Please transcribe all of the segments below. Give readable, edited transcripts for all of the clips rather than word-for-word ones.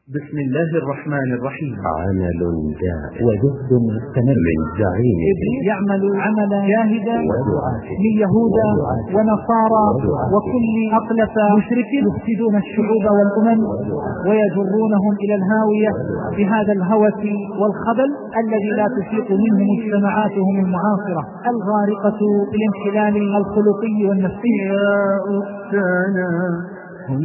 بسم الله الرحمن الرحيم. عمل دائم وجهد مستمر من زعيم يعمل عملا جاهدا من يهود ونصارى وكل أقلف مشرك يفسدون الشعوب والأمم ويجرونهم إلى الهاوية بهذا الهوس والخبل الذي لا تفيق منه مجتمعاتهم المعاصرة الغارقة بالانحلال الخلقي والنفسي. يا أختانا هم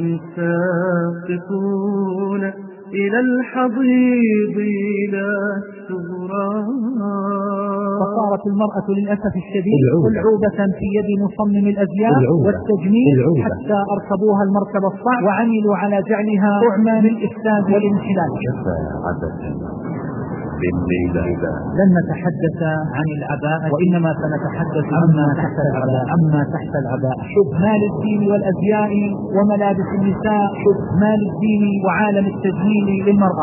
ساقطون إلى الحضيض لا السغران. فصارت المرأة للأسف الشديد ألعوبة في يد مصمم الأزياء والتجميل حتى أركبوها المركب الصعب وعملوا على جعلها طعما للإفساد والانحلال. لن نتحدث عن العباءة وإنما سنتحدث عما تحت العباء. شبهان الدين والأزياء وملابس النساء، شبهان الدين وعالم التجميل للمرأة.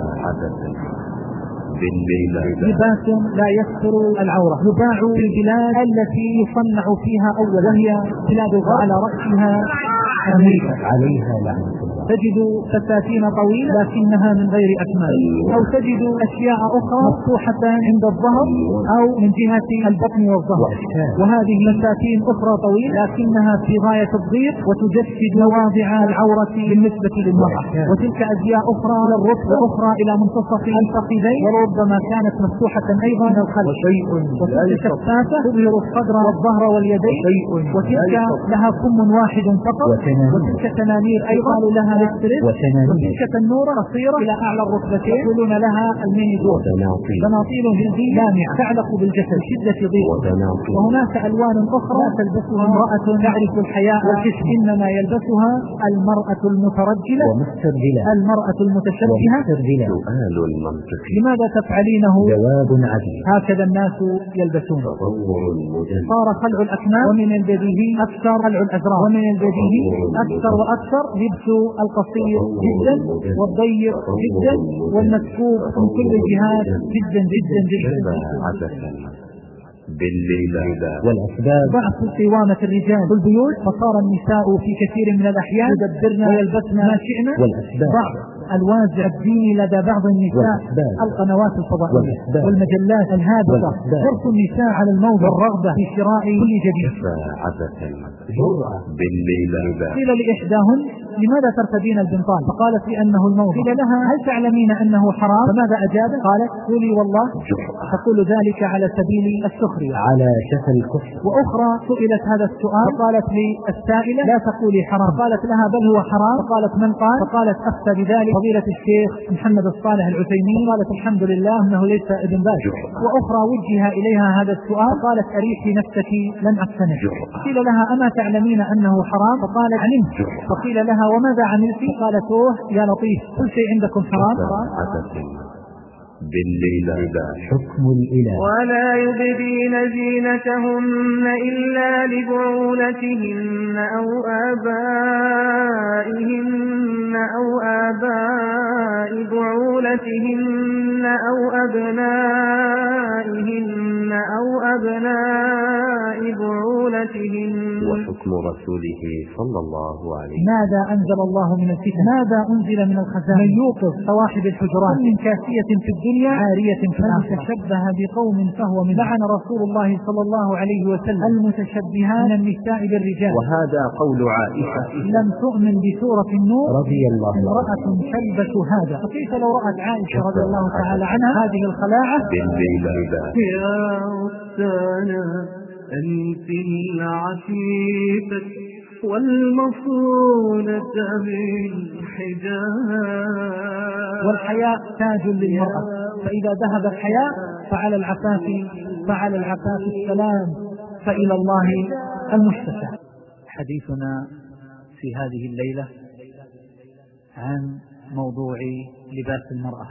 لباس لا يستر العورة يباع في البلاد التي يصنع فيها أولا وهي بلاد على رأسها أمريكا عليها لعنة الله. تجد فساتين طويلة لكنها من غير أكمام، أو تجد أشياء أخرى مفتوحة عند الظهر أو من جهة البطن والظهر، وهذه فساتين أخرى طويلة لكنها في غاية الضيق وتجسد مواضع العورة بالنسبة للمرأة، وتلك أزياء أخرى للركبة وأخرى إلى منتصف الفخذين وربما كانت مفتوحة أيضا من الخلف، وتلك شفافة تظهر الصدر والظهر واليدين، وتلك لها كم واحد فقط، وتلك تنانير أيضا لها للسرد، وتلك تنورة قصيرة إلى أعلى الركبتين يقولون لها الميني دور، بناطيل جلدية لامعة تعلق بالجسد شدة ضيق. وهناك ألوان أخرى تلبسها امرأة تعرف الحياء والحشم، إنما يلبسها المرأة المترجلة المرأة المتشبهة. سؤال المنطقي لماذا تفعلينه؟ جواب عديد. هكذا الناس يلبسون. صار خلع الأكمام ومن البديهي أكثر خلع الأزرار، ومن البديهي أكثر وأكثر لبس القصير جدا والضيق جدا والمسكوب من كل الجهات جدا جدا جدا. والأسباب ضعف قوامة الرجال في البيوت، فصار النساء في كثير من الأحيان يدبرن ويلبسن ما شئنا. والأسباب ضعف الوازع الديني لدى بعض النساء، القنوات الفضائية والمجلات الهادفة، حرص النساء على الموت والرغبة في شراء كل جديد. قيل لإحداهن لماذا ترتدين البنطال؟ فقالت لأنه الموت. قيل لها هل تعلمين أنه حرام؟ فماذا أجابت؟ قالت قولي والله. تقول ذلك على سبيل السخرية على شفا الكفر. وأخرى سئلت هذا السؤال فقالت لي السائلة لا تقولي حرام، قالت لها بل هو حرام، فقالت من قال؟ فقالت أفتى بذلك فضيلة الشيخ محمد الصالح العثيمين، قالت الحمد لله أنه ليس ابن باز. وأخرى وجه إليها هذا السؤال قالت أريحي نفسك لن أقتنع. قيل لها أما تعلمين أنه حرام؟ فقالت علمت. فقيل لها وماذا عملت؟ فقالت يا لطيف كل شيء عندكم حرام. حكم الإله. ولا يبدين زينتهن إلا لبعولتهن أو آبائهن أو آباء بعولتهن أو أبنائهن أو أبناء بعولتهن. وحكم رسوله صلى الله عليه. ماذا أنزل الله من الفتن؟ ماذا أنزل من الخزائن؟ من يوقظ صواحب الحجرات من كاسية في الدنيا عارية في الآخرة. تشبه بقوم فهو من. لعن رسول الله صلى الله عليه وسلم المتشبهات من النساء بالرجال. وهذا قول عائشة لم تؤمن بسورة النور رضي الله عنها امرأة تلبس هذا. فكيف لو رأت عائشة رضي الله تعالى عنها هذه الخلاعة؟ يا أختانا أنت العفيفة والمصونة بالحجاب. والحياء تاج للمرأة، فإذا ذهب الحياء فعلى العفاف السلام، فإلى الله المشتكى. حديثنا في هذه الليلة عن موضوع لباس المرأة،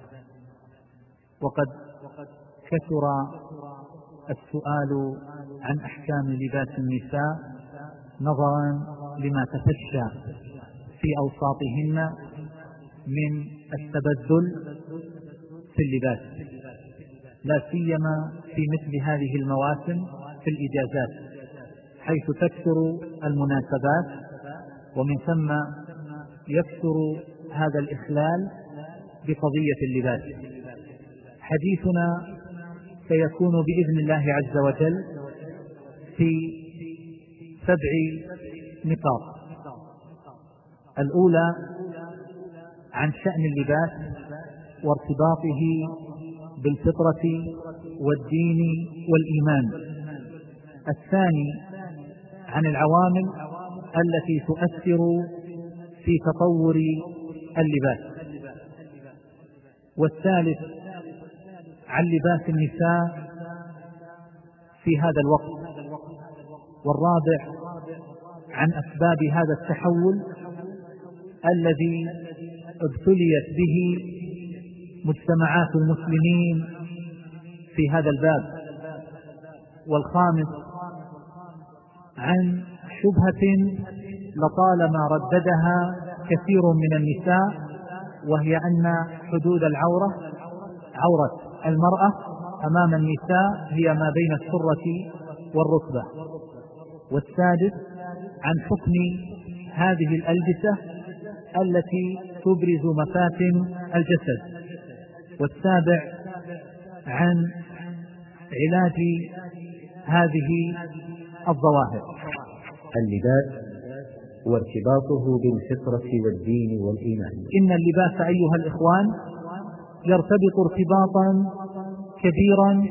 وقد كثر السؤال عن أحكام لباس النساء نظرا لما تفشى في أوساطهن من التبذل في اللباس، لا سيما في مثل هذه المواسم في الإجازات، حيث تكثر المناسبات ومن ثم يكثر هذا الإخلال بقضية اللباس. حديثنا سيكون بإذن الله عز وجل في 7 نقاط. الأولى عن شأن اللباس وارتباطه بالفطرة والدين والإيمان. الثاني عن العوامل التي تؤثر في تطور اللباس. والثالث عن لباس النساء في هذا الوقت. والرابع عن أسباب هذا التحول الذي ابتليت به مجتمعات المسلمين في هذا الباب. والخامس عن شبهة لطالما رددها كثير من النساء، وهي أن حدود العورة، عورة المرأة أمام النساء، هي ما بين السرة والركبة. والسادس عن حكم هذه الألبسة التي تبرز مفاتن الجسد. والسابع عن علاج هذه الظواهر. اللباس وارتباطه بالفطرة والدين والإيمان. إن اللباس أيها الإخوان يرتبط ارتباطا كبيرا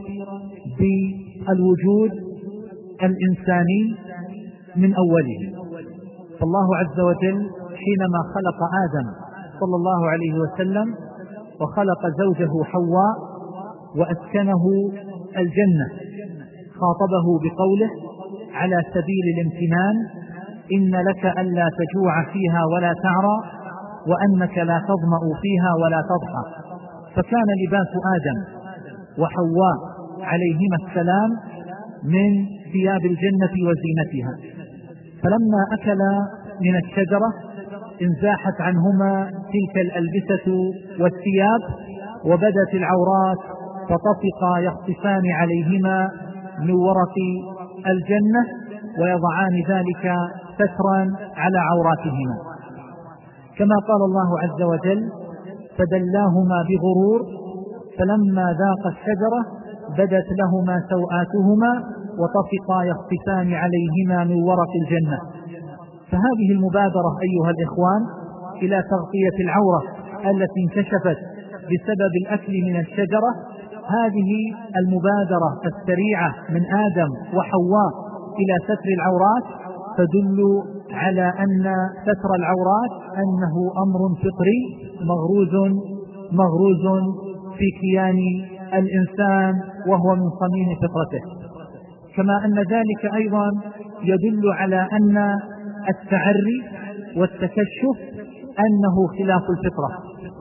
بالوجود الإنساني من أوله. فالله عز وجل حينما خلق آدم صلى الله عليه وسلم وخلق زوجه حواء وأسكنه الجنة، خاطبه بقوله على سبيل الامتنان: إن لك ألا تجوع فيها ولا تعرى وأنك لا تظمأ فيها ولا تضحى. فكان لباس آدم وحواء عليهما السلام من ثياب الجنة وزينتها. فلما أكلا من الشجرة انزاحت عنهما تلك الألبسة والثياب وبدت العورات، فطفقا يخطفان عليهما من ورق الجنة ويضعان ذلك سترا على عوراتهما. كما قال الله عز وجل: فدلاهما بغرور فلما ذاقا الشجرة بدت لهما سوآتهما وطفقا يخطفان عليهما من ورق الجنة. فهذه المبادرة أيها الإخوان إلى تغطية العورة التي انكشفت بسبب الأكل من الشجرة، هذه المبادرة السريعة من آدم وحواء إلى ستر العورات تدل على أن ستر العورات أنه أمر فطري مغروز في كيان الإنسان، وهو من صميم فطرته. كما أن ذلك أيضا يدل على أن التعري والتكشف أنه خلاف الفطرة،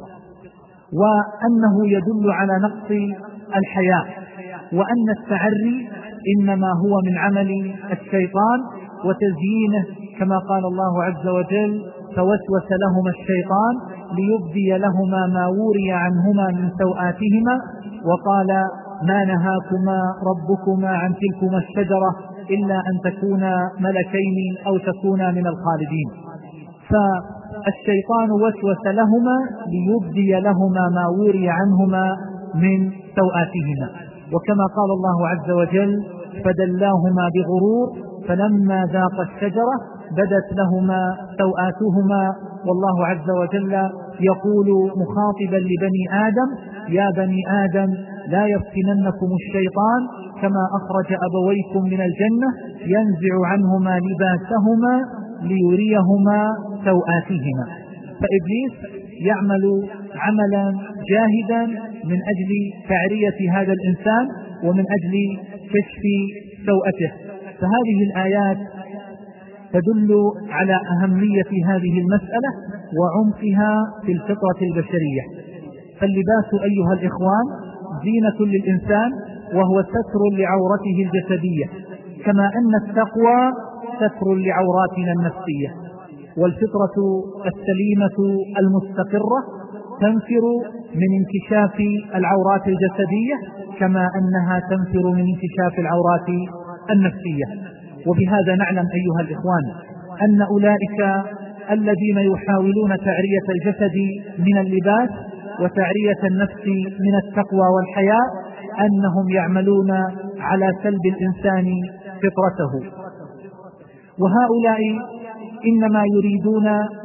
وأنه يدل على نقص الحياء، وأن التعري إنما هو من عمل الشيطان وتزيينه، كما قال الله عز وجل: فوسوس لهما الشيطان ليبدي لهما ما وري عنهما من سوآتهما وقال: ما نهاكما ربكما عن تلكما الشجرة إلا أن تكونا ملكين أو تكونا من الخالدين. فالشيطان وسوس لهما ليبدي لهما ما وري عنهما من سوآتهما. وكما قال الله عز وجل: فدلاهما بغرور فلما ذاقا الشجرة بدت لهما سوآتهما. والله عز وجل يقول مخاطبا لبني آدم: يا بني آدم لا يفتننكم الشيطان كما أخرج أبويكم من الجنة ينزع عنهما لباسهما ليريهما سوآتهما. فإبليس يعمل عملا جاهدا من أجل تعرية هذا الإنسان ومن أجل كشف سوءته. فهذه الآيات تدل على أهمية هذه المسألة وعمقها في الفطرة البشرية. فاللباس أيها الإخوان زينة للإنسان، وهو ستر لعورته الجسدية، كما أن التقوى ستر لعوراتنا النفسية. والفطرة السليمة المستقرة تنفر من انكشاف العورات الجسدية كما أنها تنفر من انكشاف العورات النفسية. وبهذا نعلم أيها الإخوان أن أولئك الذين يحاولون تعرية الجسد من اللباس وتعرية النفس من التقوى والحياء أنهم يعملون على سلب الإنسان فطرته. وهؤلاء إنما يريدون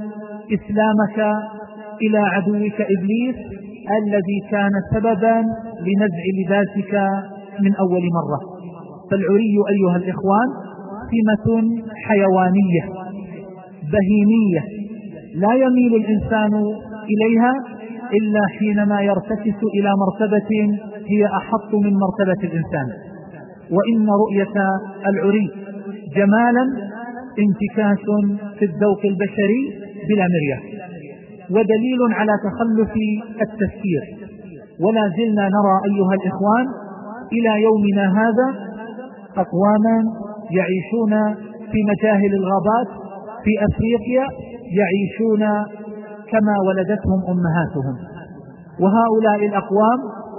إسلامك إلى عدوك إبليس الذي كان سببا لنزع لباسك من أول مرة. فالعري أيها الإخوان سمة حيوانية بهيمية لا يميل الإنسان إليها إلا حينما يرتكس إلى مرتبة هي أحط من مرتبة الإنسان. وإن رؤية العري جمالا انتكاس في الذوق البشري بلا مرية، ودليل على تخلف التفكير. ولا زلنا نرى أيها الإخوان إلى يومنا هذا أقواما يعيشون في مجاهل الغابات في أفريقيا يعيشون كما ولدتهم أمهاتهم. وهؤلاء الأقوام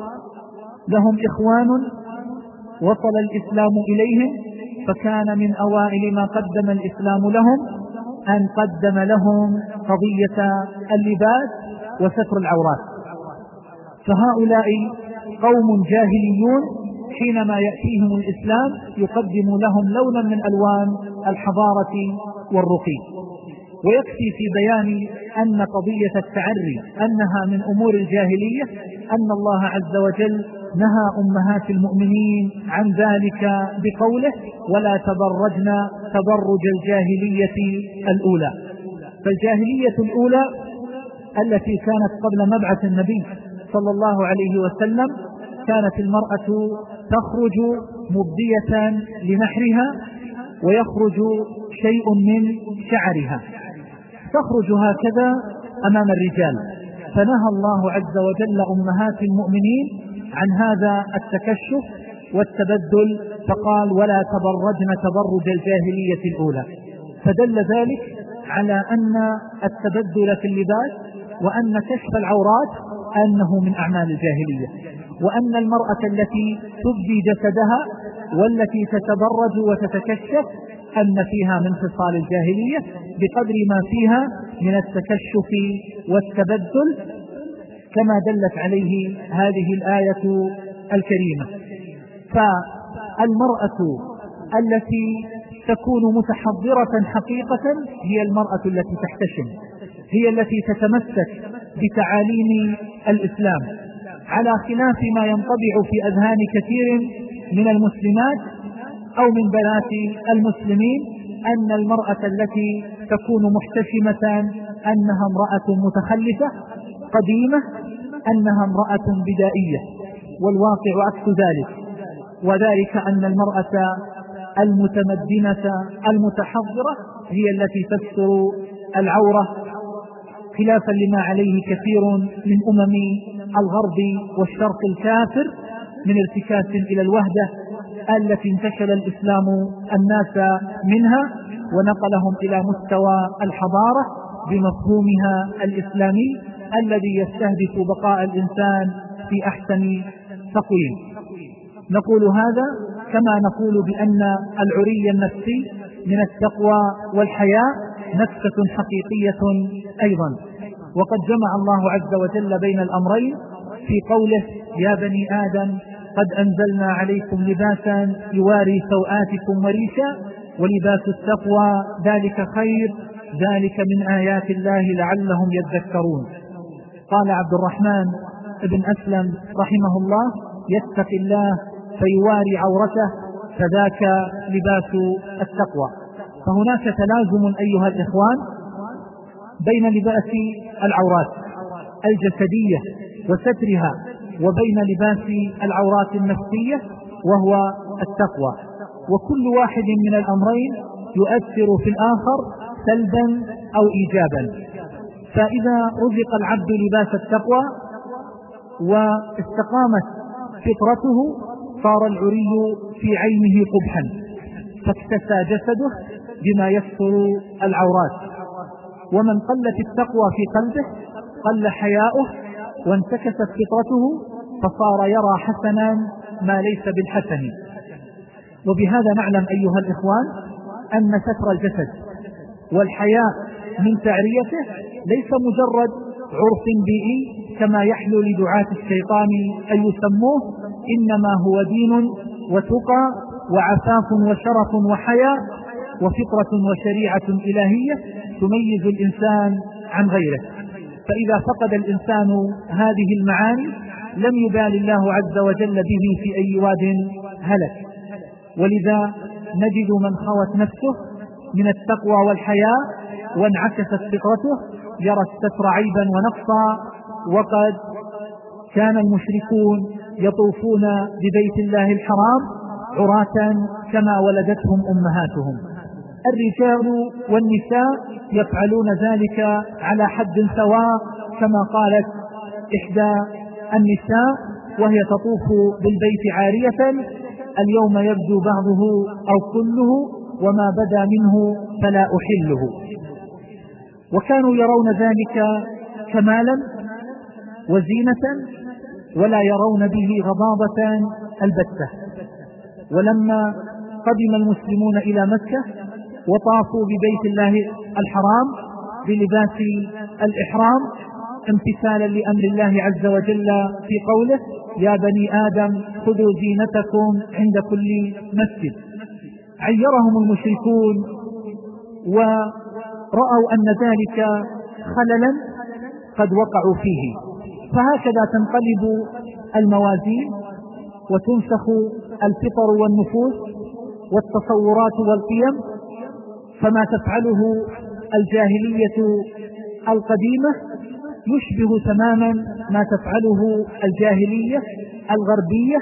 لهم إخوان وصل الإسلام إليهم، فكان من أوائل ما قدم الإسلام لهم أن قدم لهم قضية اللباس وستر العورات. فهؤلاء قوم جاهليون حينما يأتيهم الإسلام يقدم لهم لونا من ألوان الحضارة والرقي. ويكفي في بيان أن قضية التعري أنها من أمور الجاهلية أن الله عز وجل نهى أمهات المؤمنين عن ذلك بقوله ولا تبرجن تبرج الجاهلية الأولى. فالجاهلية الأولى التي كانت قبل مبعث النبي صلى الله عليه وسلم كانت المرأة تخرج مبدية لنحرها ويخرج شيء من شعرها، تخرج هكذا أمام الرجال. فنهى الله عز وجل أمهات المؤمنين عن هذا التكشف والتبدل، فقال ولا تبرجن تبرج الجاهلية الأولى. فدل ذلك على أن التبدل في اللباس وأن كشف العورات أنه من أعمال الجاهلية، وأن المرأة التي تبدي جسدها والتي تتبرج وتتكشف أن فيها من خصال الجاهلية بقدر ما فيها من التكشف والتبدل كما دلت عليه هذه الآية الكريمة. فالمرأة التي تكون متحضرة حقيقة هي المرأة التي تحتشم، هي التي تتمسك بتعاليم الإسلام، على خلاف ما ينطبع في أذهان كثير من المسلمات أو من بنات المسلمين أن المرأة التي تكون محتشمة أنها امرأة متخلفة قديمة، أنها امرأة بدائية، والواقع عكس ذلك، وذلك أن المرأة المتمدنة المتحضرة هي التي تستر العورة خلافا لما عليه كثير من أمم الغرب والشرق الكافر من ارتكاز إلى الوهدة التي انتشل الإسلام الناس منها ونقلهم إلى مستوى الحضارة بمفهومها الإسلامي الذي يستهدف بقاء الإنسان في أحسن تقويم. نقول هذا كما نقول بأن العري النفسي من التقوى والحياء نفسة حقيقية أيضا. وقد جمع الله عز وجل بين الأمرين في قوله يا بني آدم قد أنزلنا عليكم لباسا يواري سوآتكم وريشا ولباس التقوى ذلك خير ذلك من آيات الله لعلهم يذكرون. قال عبد الرحمن بن أسلم رحمه الله يتق الله فيواري عورته فذاك لباس التقوى. فهناك تلازم أيها الإخوان بين لباس العورات الجسدية وسترها وبين لباس العورات النفسية وهو التقوى، وكل واحد من الأمرين يؤثر في الآخر سلبا أو إيجابا. فإذا رزق العبد لباس التقوى واستقامت فطرته صار العري في عينه قبحا، فاكتسى جسده بما يستر العورات. ومن قلت التقوى في قلبه قل حياؤه وانتكست فطرته فصار يرى حسنا ما ليس بالحسن. وبهذا نعلم أيها الإخوان أن ستر الجسد والحياء من تعريته ليس مجرد عرف بيئي كما يحلو لدعاة الشيطان أن يسموه، إنما هو دين وتقى وعفاف وشرف وحياء وفطرة وشريعة إلهية تميز الإنسان عن غيره. فإذا فقد الإنسان هذه المعاني لم يبال الله عز وجل به في أي واد هلك. ولذا نجد من خوت نفسه من التقوى والحياء وانعكست فطرته يرى الستر عيبا ونقصا. وقد كان المشركون يطوفون ببيت الله الحرام عراة كما ولدتهم أمهاتهم. الرجال والنساء يفعلون ذلك على حد سواء، كما قالت إحدى النساء وهي تطوف بالبيت عارية: اليوم يبدو بعضه أو كله وما بدا منه فلا أحله. وكانوا يرون ذلك كمالا وزينة ولا يرون به غضاضة البتة. ولما قدم المسلمون إلى مكة وطافوا ببيت الله الحرام بلباس الإحرام امتثالا لأمر الله عز وجل في قوله: يا بني آدم خذوا زينتكم عند كل مسجد، عيرهم المشركون ورأوا أن ذلك خللا قد وقعوا فيه. فهكذا تنقلب الموازين وتنسخ الفطر والنفوس والتصورات والقيم. فما تفعله الجاهلية القديمة يشبه تماما ما تفعله الجاهلية الغربية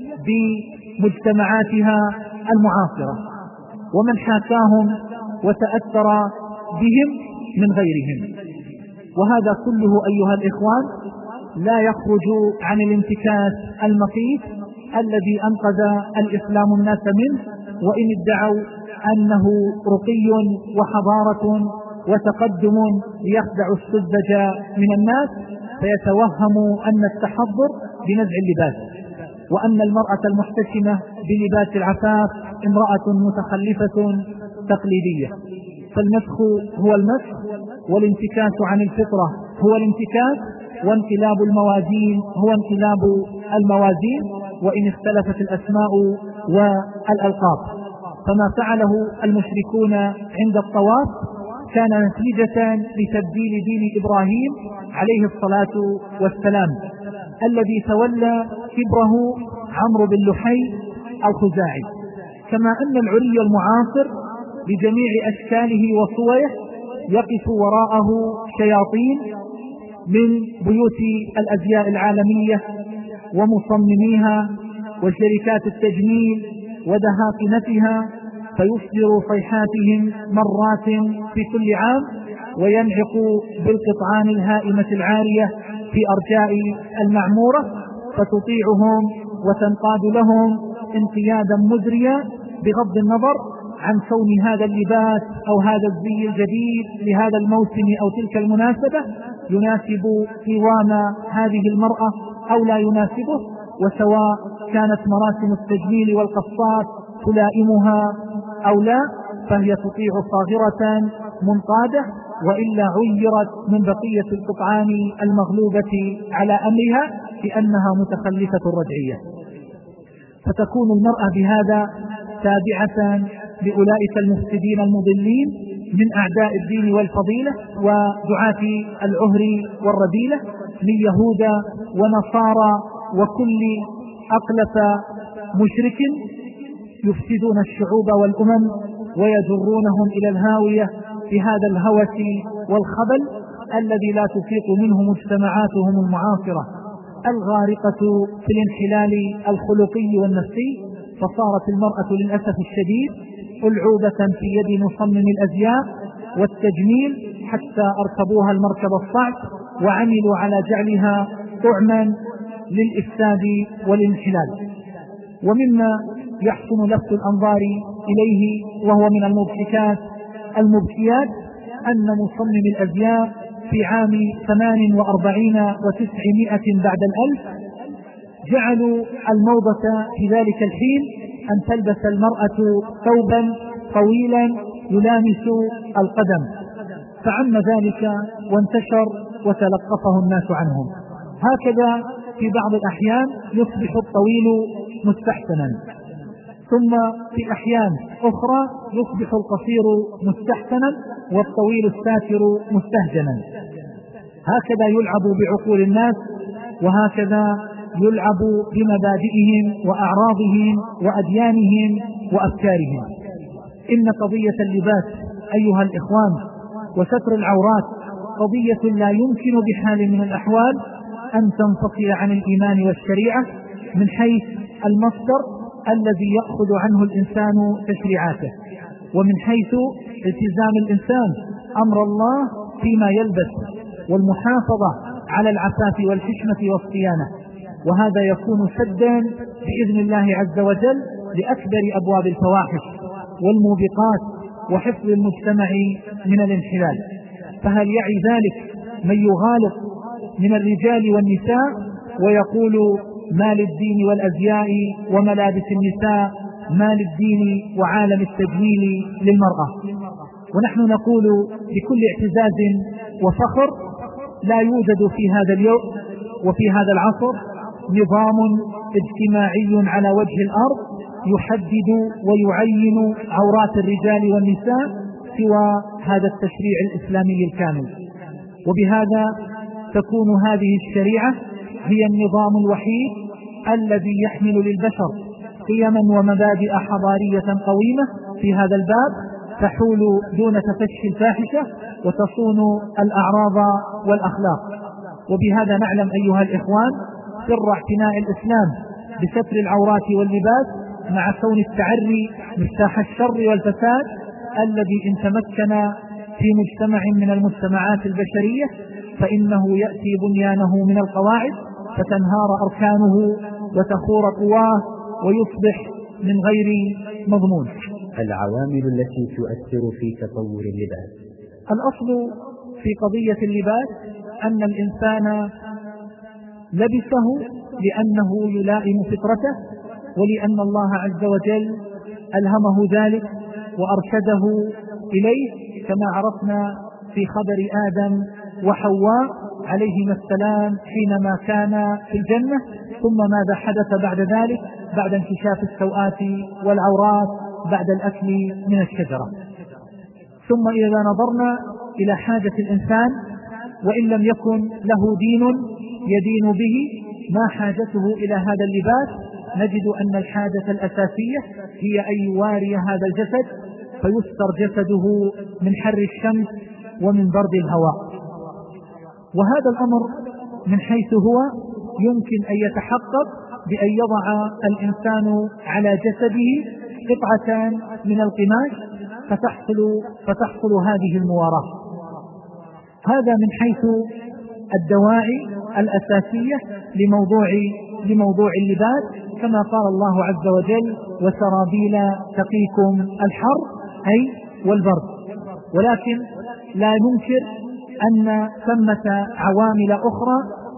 بمجتمعاتها المعاصرة، ومن حاكاهم وتأثر بهم من غيرهم. وهذا كله أيها الإخوان لا يخرج عن الانتكاس المخيف الذي أنقذ الإسلام الناس منه. وإن ادعوا أنه رقي وحضارة وتقدم ليخدع السذج من الناس، فيتوهم أن التحضر بنزع اللباس، وأن المرأة المحتشمة بلباس العفاف امرأة متخلفة تقليدية. فالمسخ هو المسخ، والانتكاس عن الفطرة هو الانتكاس، وانقلاب الموازين هو انقلاب الموازين، وإن اختلفت الأسماء والألقاب. فما فعله المشركون عند الطواف كان نتيجة لتبديل دين إبراهيم عليه الصلاة والسلام، الذي تولى كبره عمرو بن لحي الخزاعي. كما أن العري المعاصر بجميع أشكاله وصوره يقف وراءه شياطين من بيوت الأزياء العالمية ومصمميها وشركات التجميل ودهاقنتها، فيصدر صيحاتهم مرات في كل عام وينعق بالقطعان الهائمة العارية في أرجاء المعمورة، فتطيعهم وتنقاد لهم انقيادا مزريا بغض النظر عن كون هذا اللباس أو هذا الزي الجديد لهذا الموسم أو تلك المناسبة يناسب قوام هذه المرأة أو لا يناسبه، وسواء كانت مراسم التجميل والقصات تلائمها أو لا فهي تطيع صاغرة منقادة، وإلا عيرت من بقية القطعان المغلوبة على أمرها بأنها متخلفة رجعية. فتكون المرأة بهذا تابعة لأولئك المفسدين المضلين من أعداء الدين والفضيلة ودعاة العهر والرذيلة من يهود ونصارى وكل أقلة مشرك يفسدون الشعوب والأمم ويجرونهم إلى الهاوية بهذا الهوس والخبل الذي لا تفيق منه مجتمعاتهم المعاصرة الغارقة في الانحلال الخلقي والنفسي. فصارت المرأة للأسف الشديد ألعوبة في يد مصمم الأزياء والتجميل حتى أركبوها المركب الصعب وعملوا على جعلها طعما للإفساد والانحلال. ومما يحسن لفت الأنظار إليه وهو من المضحكات المبكيات أن مصمم الأزياء في عام 48 و900 بعد الألف جعلوا الموضة في ذلك الحين أن تلبس المرأة ثوبا طويلا يلامس القدم، فعم ذلك وانتشر وتلقفه الناس عنهم. هكذا في بعض الأحيان يصبح الطويل مستحسنا، ثم في أحيان أخرى يصبح القصير مستحسنا والطويل الساتر مستهجنا. هكذا يلعب بعقول الناس، وهكذا يلعب بمبادئهم وأعراضهم وأديانهم وأفكارهم. إن قضية اللباس أيها الإخوان وستر العورات قضية لا يمكن بحال من الأحوال أن تنفصل عن الإيمان والشريعة من حيث المصدر الذي يأخذ عنه الإنسان تشريعاته، ومن حيث التزام الإنسان أمر الله فيما يلبس والمحافظة على العفاف والحشمة والصيانة. وهذا يكون سدا بإذن الله عز وجل لأكبر أبواب الفواحش والموبقات وحفظ المجتمع من الانحلال. فهل يعي ذلك من يغالط من الرجال والنساء ويقول ما للدين والأزياء وملابس النساء، ما للدين وعالم التجميل للمرأة؟ ونحن نقول بكل اعتزاز وفخر لا يوجد في هذا اليوم وفي هذا العصر نظام اجتماعي على وجه الأرض يحدد ويعين عورات الرجال والنساء سوى هذا التشريع الإسلامي الكامل. وبهذا تكون هذه الشريعة هي النظام الوحيد الذي يحمل للبشر قيما ومبادئ حضارية قويمة في هذا الباب تحول دون تفشي الفاحشة وتصون الأعراض والأخلاق. وبهذا نعلم أيها الإخوان سر اعتناء الإسلام بستر العورات واللباس مع كون التعري مفتاح الشر والفساد الذي إن تمكن في مجتمع من المجتمعات البشرية فإنه يأتي بنيانه من القواعد فتنهار أركانه وتخور قواه ويصبح من غير مضمون. العوامل التي تؤثر في تطور اللباس. الأصل في قضية اللباس أن الإنسان لبسه لأنه يلائم فطرته، ولأن الله عز وجل ألهمه ذلك وأرشده إليه، كما عرفنا في خبر آدم وحواء عليهما السلام حينما كان في الجنة، ثم ماذا حدث بعد ذلك بعد انكشاف السوءات والعورات بعد الأكل من الشجرة. ثم إذا نظرنا إلى حاجة الإنسان وإن لم يكن له دين يدين به ما حاجته إلى هذا اللباس، نجد أن الحاجة الأساسية هي أن يواري هذا الجسد فيستر جسده من حر الشمس ومن برد الهواء. وهذا الأمر من حيث هو يمكن أن يتحقق بأن يضع الإنسان على جسده قطعة من القماش فتحصل هذه المواراة. هذا من حيث الدواعي الأساسية لموضوع اللباس، كما قال الله عز وجل وسرابيل تقيكم الحر أي والبرد. ولكن لا ننكر أن ثمة عوامل أخرى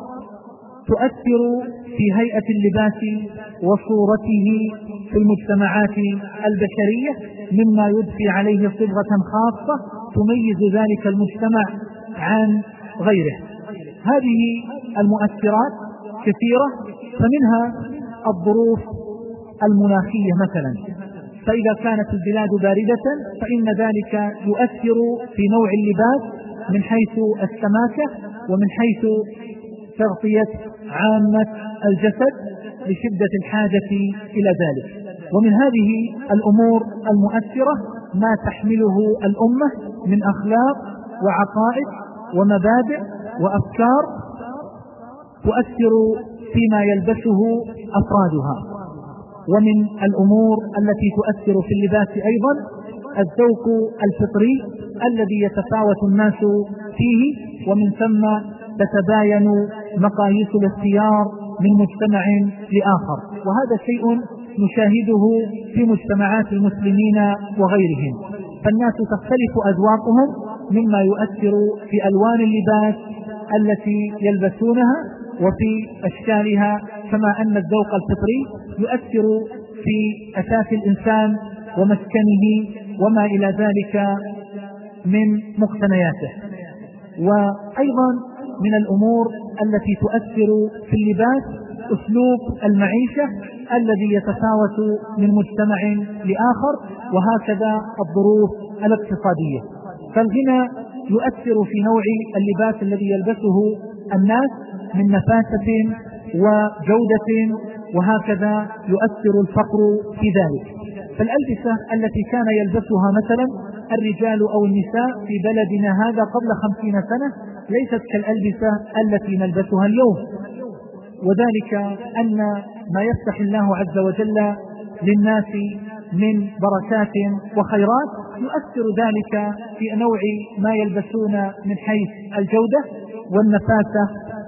تؤثر في هيئة اللباس وصورته في المجتمعات البشرية مما يضفي عليه صبغة خاصة تميز ذلك المجتمع عن غيره. هذه المؤثرات كثيرة، فمنها الظروف المناخية مثلا، فإذا كانت البلاد باردة فإن ذلك يؤثر في نوع اللباس من حيث السماكة ومن حيث تغطية عامة الجسد لشدة الحاجة إلى ذلك. ومن هذه الأمور المؤثرة ما تحمله الأمة من أخلاق وعقائد ومبادئ وأفكار تؤثر فيما يلبسه أفرادها. ومن الأمور التي تؤثر في اللباس أيضا الذوق الفطري الذي يتفاوت الناس فيه، ومن ثم تتباين مقاييس الاختيار من مجتمع لآخر. وهذا شيء نشاهده في مجتمعات المسلمين وغيرهم، فالناس تختلف أذواقهم مما يؤثر في ألوان اللباس التي يلبسونها وفي أشكالها، كما أن الذوق الفطري يؤثر في أساس الإنسان ومسكنه وما إلى ذلك من مقتنياته. وأيضا من الأمور التي تؤثر في اللباس أسلوب المعيشة الذي يتفاوت من مجتمع لآخر، وهكذا الظروف الاقتصادية. فالغنى يؤثر في نوع اللباس الذي يلبسه الناس من نفاسة وجودة، وهكذا يؤثر الفقر في ذلك. فالألبسة التي كان يلبسها مثلا الرجال أو النساء في بلدنا هذا قبل 50 سنة ليست كالألبسة التي نلبسها اليوم، وذلك أن ما يفتح الله عز وجل للناس من بركات وخيرات يؤثر ذلك في نوع ما يلبسون من حيث الجودة والنفاسة،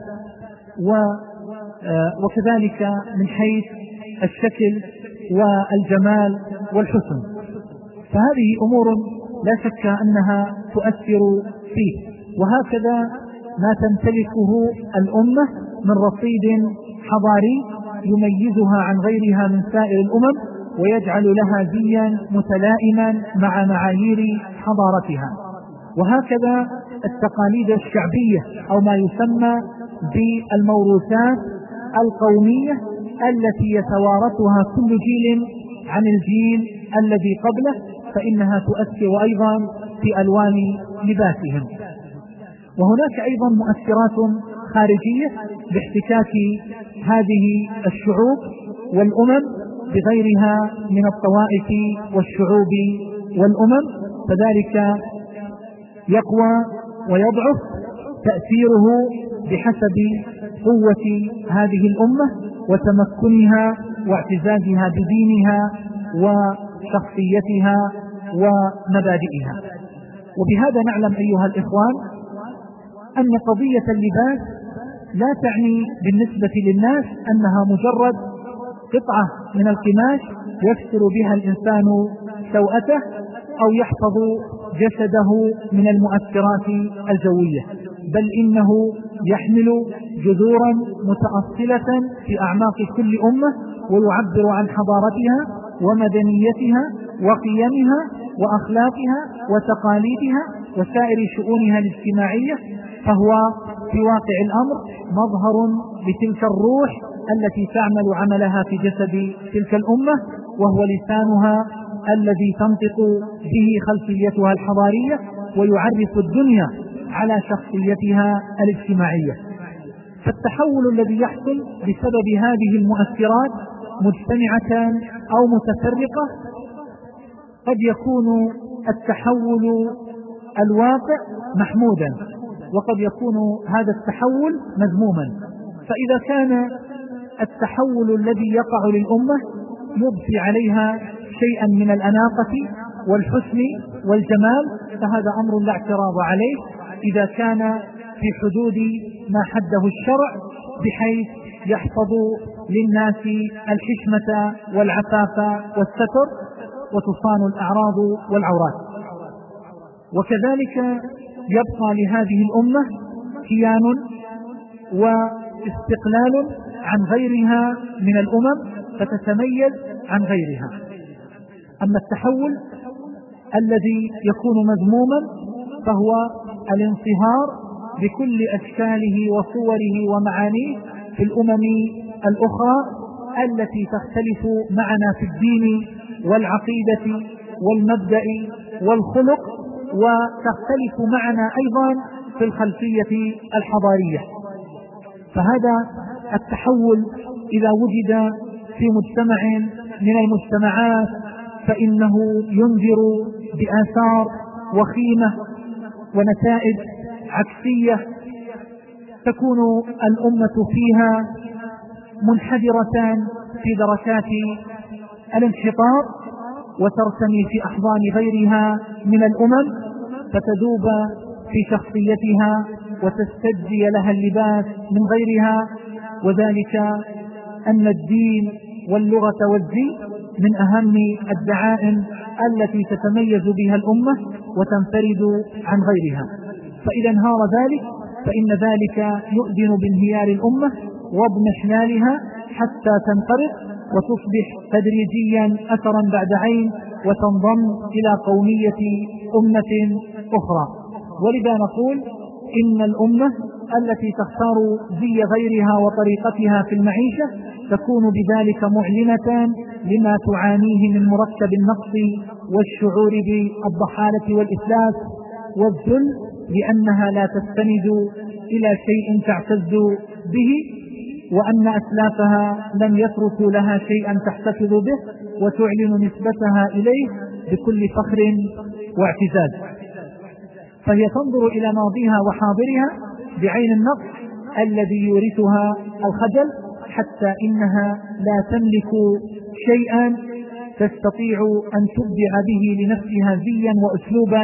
وكذلك من حيث الشكل والجمال والحسن. فهذه أمور لا شك أنها تؤثر فيه. وهكذا ما تمتلكه الأمة من رصيد حضاري يميزها عن غيرها من سائر الأمم، ويجعل لها زيا متلائما مع معايير حضارتها. وهكذا التقاليد الشعبية أو ما يسمى بالموروثات القومية التي يتوارثها كل جيل عن الجيل الذي قبله، فإنها تؤثر أيضا في ألوان لباسهم. وهناك أيضا مؤثرات خارجية باحتكاك هذه الشعوب والأمم بغيرها من الطوائف والشعوب والأمم، فذلك يقوى ويضعف تأثيره بحسب قوة هذه الأمة وتمكنها واعتزازها بدينها وشخصيتها ومبادئها. وبهذا نعلم أيها الإخوان أن قضية اللباس لا تعني بالنسبة للناس أنها مجرد قطعة من القماش يستر بها الإنسان سوءته أو يحفظ جسده من المؤثرات الجوية، بل إنه يحمل جذورا متأصلة في أعماق كل أمة، ويعبر عن حضارتها ومدنيتها وقيمها وأخلاقها وتقاليدها وسائر شؤونها الاجتماعية، فهو في واقع الأمر مظهر لتلك الروح التي تعمل عملها في جسد تلك الأمة، وهو لسانها الذي تنطق به خلفيتها الحضارية ويعرف الدنيا على شخصيتها الاجتماعية. فالتحول الذي يحصل بسبب هذه المؤثرات مجتمعة أو متفرقة قد يكون التحول الواقع محمودا، وقد يكون هذا التحول مذموما. فإذا كان التحول الذي يقع للأمة يضفي عليها شيئا من الأناقة والحسن والجمال فهذا أمر لا اعتراض عليه إذا كان في حدود ما حده الشرع، بحيث يحفظ للناس الحشمة والعفاف والستر وتصان الأعراض والعورات. وكذلك يبقى لهذه الأمة كيان واستقلال عن غيرها من الأمم فتتميز عن غيرها. أما التحول الذي يكون مذموما فهو الانصهار بكل أشكاله وصوره ومعانيه في الأمم الأخرى التي تختلف معنا في الدين والعقيدة والمبدأ والخلق، وتختلف معنا أيضا في الخلفية الحضارية. فهذا التحول إذا وجد في مجتمع من المجتمعات فإنه ينذر بآثار وخيمة ونتائج عكسية، تكون الأمة فيها منحدرة في دركات الانحطاط وترتمي في أحضان غيرها من الأمم فتذوب في شخصيتها وتستجزي لها اللباس من غيرها، وذلك أن الدين واللغة والزي من أهم الدعائم التي تتميز بها الأمة وتنفرد عن غيرها. فإذا انهار ذلك فإن ذلك يؤذن بانهيار الأمة واضمحلالها حتى تنقرض وتصبح تدريجيا أثرا بعد عين وتنضم إلى قومية أمة أخرى. ولذا نقول إن الأمة التي تختار زي غيرها وطريقتها في المعيشة تكون بذلك معلنة لما تعانيه من مركب النقص والشعور بالضحالة والإفلاس والذل، لأنها لا تستند إلى شيء تعتز به، وأن أسلافها لم يتركوا لها شيئا تحتفظ به وتعلن نسبتها إليه بكل فخر واعتزاز. فهي تنظر إلى ماضيها وحاضرها بعين النقص الذي يورثها الخجل، حتى إنها لا تملك شيئا تستطيع أن تبدع به لنفسها زيا وأسلوبا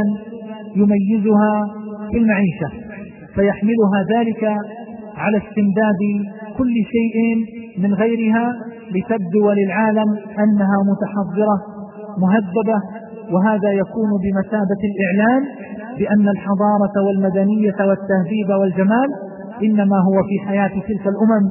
يميزها في المعيشة، فيحملها ذلك على استمداد كل شيء من غيرها لتبدو للعالم أنها متحضرة مهذبة، وهذا يكون بمثابة الإعلان بأن الحضارة والمدنية والتهذيب والجمال إنما هو في حياة تلك الأمم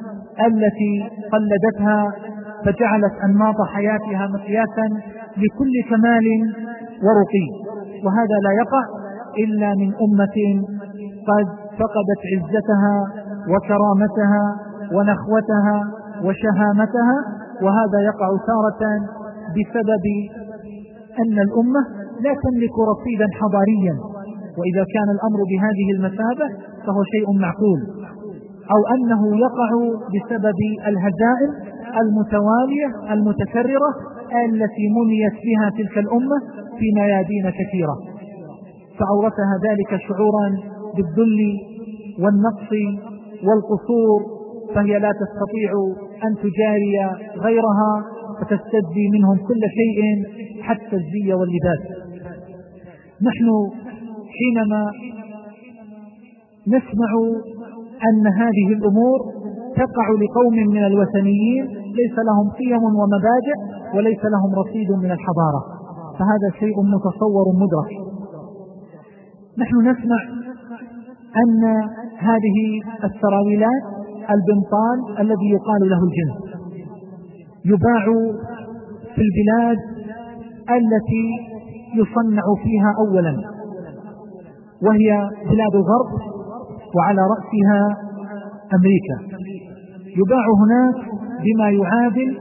التي قلدتها فجعلت أنماط حياتها مقياسا لكل كمال ورقي. وهذا لا يقع إلا من أمة قد فقدت عزتها وكرامتها ونخوتها وشهامتها، وهذا يقع تارة بسبب أن الأمة لا تملك رصيدا حضاريا، وإذا كان الأمر بهذه المثابة فهو شيء معقول، أو أنه يقع بسبب الهزائم المتوالية المتكررة التي منيت بها تلك الأمة في ميادين كثيرة، فأورثها ذلك شعورا بالذل والنقص والقصور، فهي لا تستطيع أن تجاري غيرها فتستدي منهم كل شيء حتى الزي واللباس. نحن حينما نسمع أن هذه الأمور تقع لقوم من الوثنيين ليس لهم قيم ومبادئ وليس لهم رصيد من الحضارة، فهذا شيء متصور مدرك. نحن نسمع أن هذه السراويلات البنطال الذي يقال له الجنس يباع في البلاد التي يصنع فيها أولا، وهي بلاد الغرب وعلى رأسها أمريكا. يباع هناك بما يعادل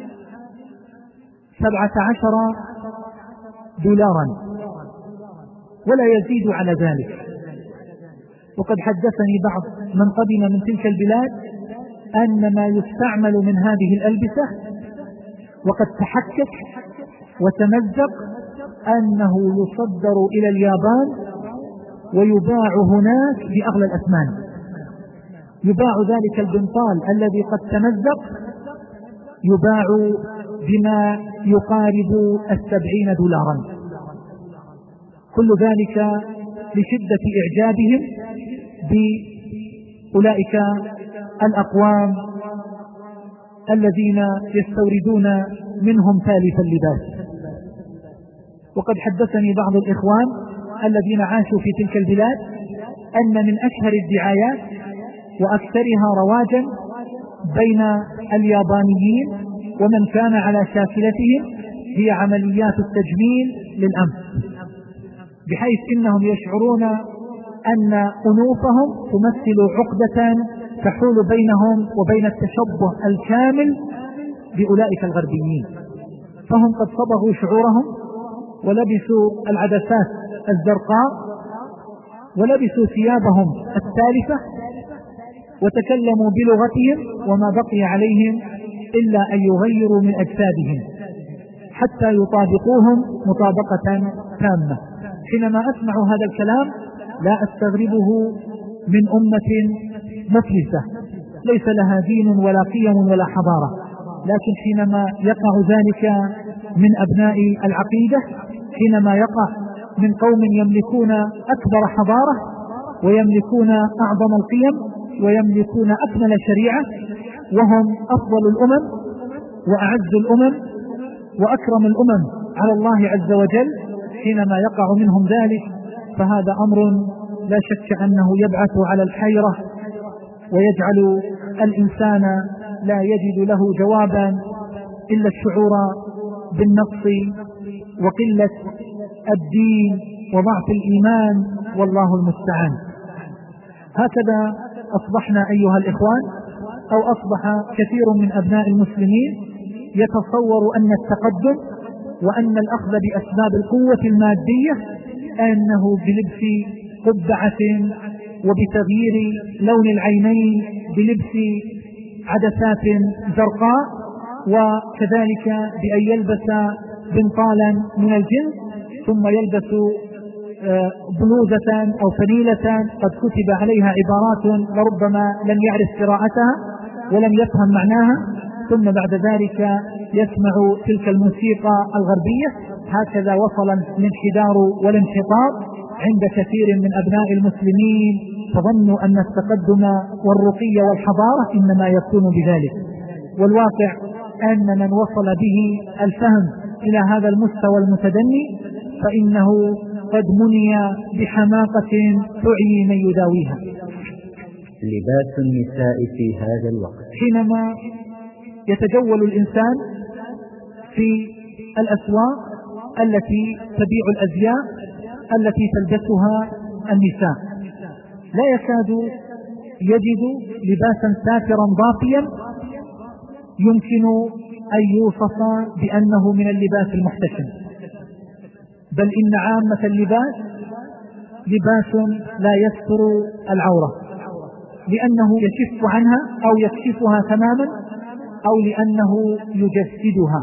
17 دولارا ولا يزيد على ذلك. وقد حدثني بعض من قدم من تلك البلاد أن ما يستعمل من هذه الألبسة وقد تحكك وتمزق أنه يصدر إلى اليابان ويباع هناك بأغلى الأثمان. يباع ذلك البنطال الذي قد تمزق يباع بما يقارب 70 دولارا، كل ذلك لشدة إعجابهم بأولئك الأقوام الذين يستوردون منهم تالف اللباس. وقد حدثني بعض الإخوان الذين عاشوا في تلك البلاد أن من أشهر الدعايات وأكثرها رواجا بين اليابانيين ومن كان على شاكلتهم هي عمليات التجميل للأنف، بحيث إنهم يشعرون أن أنوفهم تمثل عقدة تحول بينهم وبين التشبه الكامل بأولئك الغربيين، فهم قد صبغوا شعورهم ولبسوا العدسات الزرقاء ولبسوا ثيابهم التالفة وتكلموا بلغتهم، وما بقي عليهم إلا أن يغيروا من أجسادهم حتى يطابقوهم مطابقة تامة. حينما أسمع هذا الكلام لا أستغربه من أمة مفلسة ليس لها دين ولا قيم ولا حضارة، لكن حينما يقع ذلك من أبناء العقيدة، حينما يقع من قوم يملكون أكبر حضارة ويملكون أعظم القيم ويملكون أكمل شريعة وهم أفضل الأمم وأعز الأمم وأكرم الأمم على الله عز وجل، حينما يقع منهم ذلك فهذا أمر لا شك أنه يبعث على الحيرة ويجعل الإنسان لا يجد له جوابا إلا الشعور بالنقص وقلة الدين وضعف الإيمان، والله المستعان. هكذا أصبحنا أيها الإخوان، أو أصبح كثير من أبناء المسلمين يتصور أن التقدم وأن الأخذ بأسباب القوة المادية أنه بلبس قبعة وبتغيير لون العينين، بلبس عدسات زرقاء، وكذلك بأن يلبس بنطالا من الجنس، ثم يلبس بلوزة أو فنيلة قد كتب عليها عبارات لربما لم يعرف قراءتها ولم يفهم معناها، ثم بعد ذلك يسمع تلك الموسيقى الغربية. هكذا وصل الانحدار والانحطاط عند كثير من أبناء المسلمين، فظنوا أن التقدم والرقي والحضارة إنما يكون بذلك، والواقع أن من وصل به الفهم إلى هذا المستوى المتدني فإنه قد مني بحماقة تعي من يداويها. لباس النساء في هذا الوقت. حينما يتجول الإنسان في الأسواق التي تبيع الأزياء التي تلبسها النساء لا يكاد يجد لباسا ساترا ضافيا يمكن أن يوصف بأنه من اللباس المحتشم، بل إن عامة اللباس لباس لا يستر العورة، لأنه يكف عنها أو يكشفها تماما، أو لأنه يجسدها.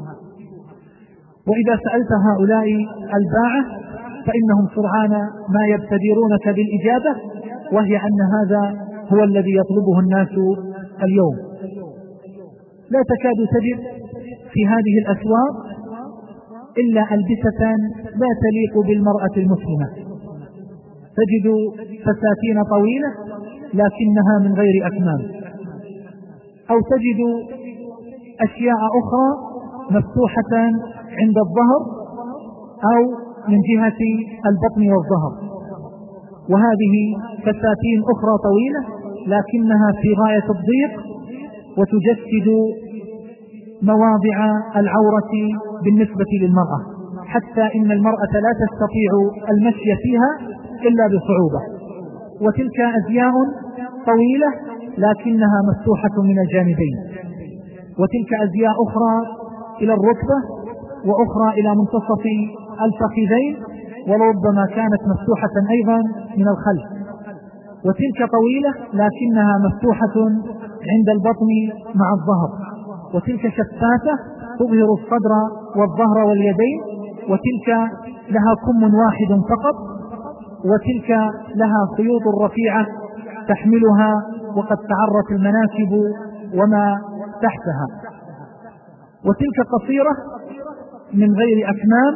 وإذا سألت هؤلاء الباعة فإنهم سرعان ما يبتدرونك بالإجابة، وهي أن هذا هو الذي يطلبه الناس اليوم. لا تكاد تجد في هذه الأسواق إلا ألبسة لا تليق بالمرأة المسلمة. تجد فساتين طويلة لكنها من غير أكمام، أو تجد أشياء أخرى مفتوحة عند الظهر أو من جهة البطن والظهر، وهذه فساتين أخرى طويلة لكنها في غاية الضيق وتجسد مواضع العورة بالنسبة للمرأة، حتى إن المرأة لا تستطيع المشي فيها إلا بصعوبة. وتلك أزياء طويلة لكنها مفتوحة من الجانبين، وتلك أزياء أخرى إلى الركبة وأخرى إلى منتصف الفخذين، وربما كانت مفتوحة أيضا من الخلف. وتلك طويلة لكنها مفتوحة عند البطن مع الظهر، وتلك شفافة تظهر الصدر والظهر واليدين، وتلك لها كم واحد فقط، وتلك لها خيوط رفيعة تحملها وقد تعرت المناكب وما تحتها، وتلك قصيرة من غير أكمام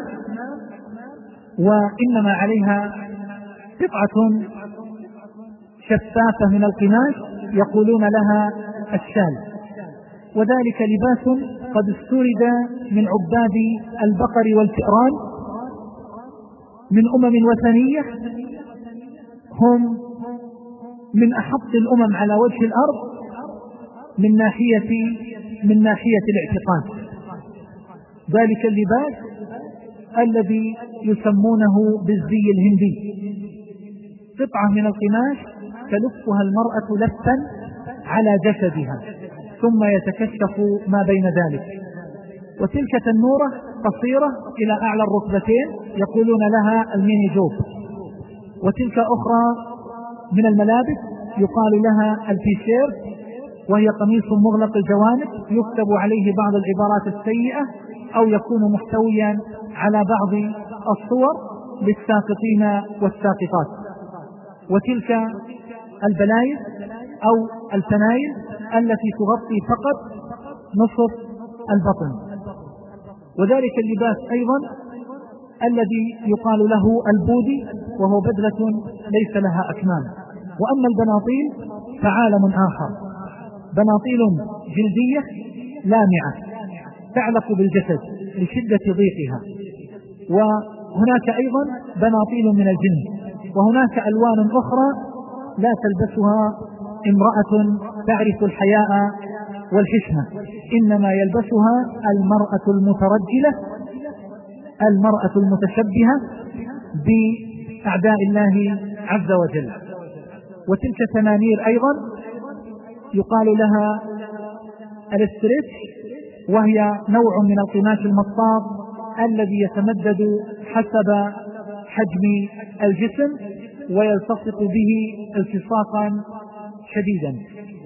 وإنما عليها قطعة شفافة من القماش يقولون لها الشال. وذلك لباس قد استورد من عباد البقر والفئران من وثنية، هم من أحط الأمم على وجه الأرض من ناحية الاعتقاد. ذلك اللباس الذي يسمونه بالزي الهندي، قطعة من القماش تلفها المرأة لفا على جسدها ثم يتكشف ما بين ذلك. وتلك تنورة قصيرة إلى أعلى الركبتين يقولون لها الميني جوب. وتلك أخرى من الملابس يقال لها التيشيرت، وهي قميص مغلق الجوانب يكتب عليه بعض العبارات السيئة أو يكون محتويا على بعض الصور للساقطين والساقطات. وتلك البلايز أو الفنايل التي تغطي فقط نصف البطن. وذلك اللباس أيضا الذي يقال له البودي، وهو بدلة ليس لها أكمام. وأما البناطيل فعالم آخر، بناطيل جلدية لامعة تعلق بالجسد لشدة ضيقها. وهناك أيضا بناطيل من الجلد، وهناك ألوان أخرى لا تلبسها امرأة تعرف الحياء والحشمة، إنما يلبسها المرأة المترجلة المرأة المتشبهة بأعداء الله عز وجل. وتلك تنانير أيضا يقال لها الاستريتش، وهي نوع من القماش المطاط الذي يتمدد حسب حجم الجسم ويلتصق به التصاقا شديدا.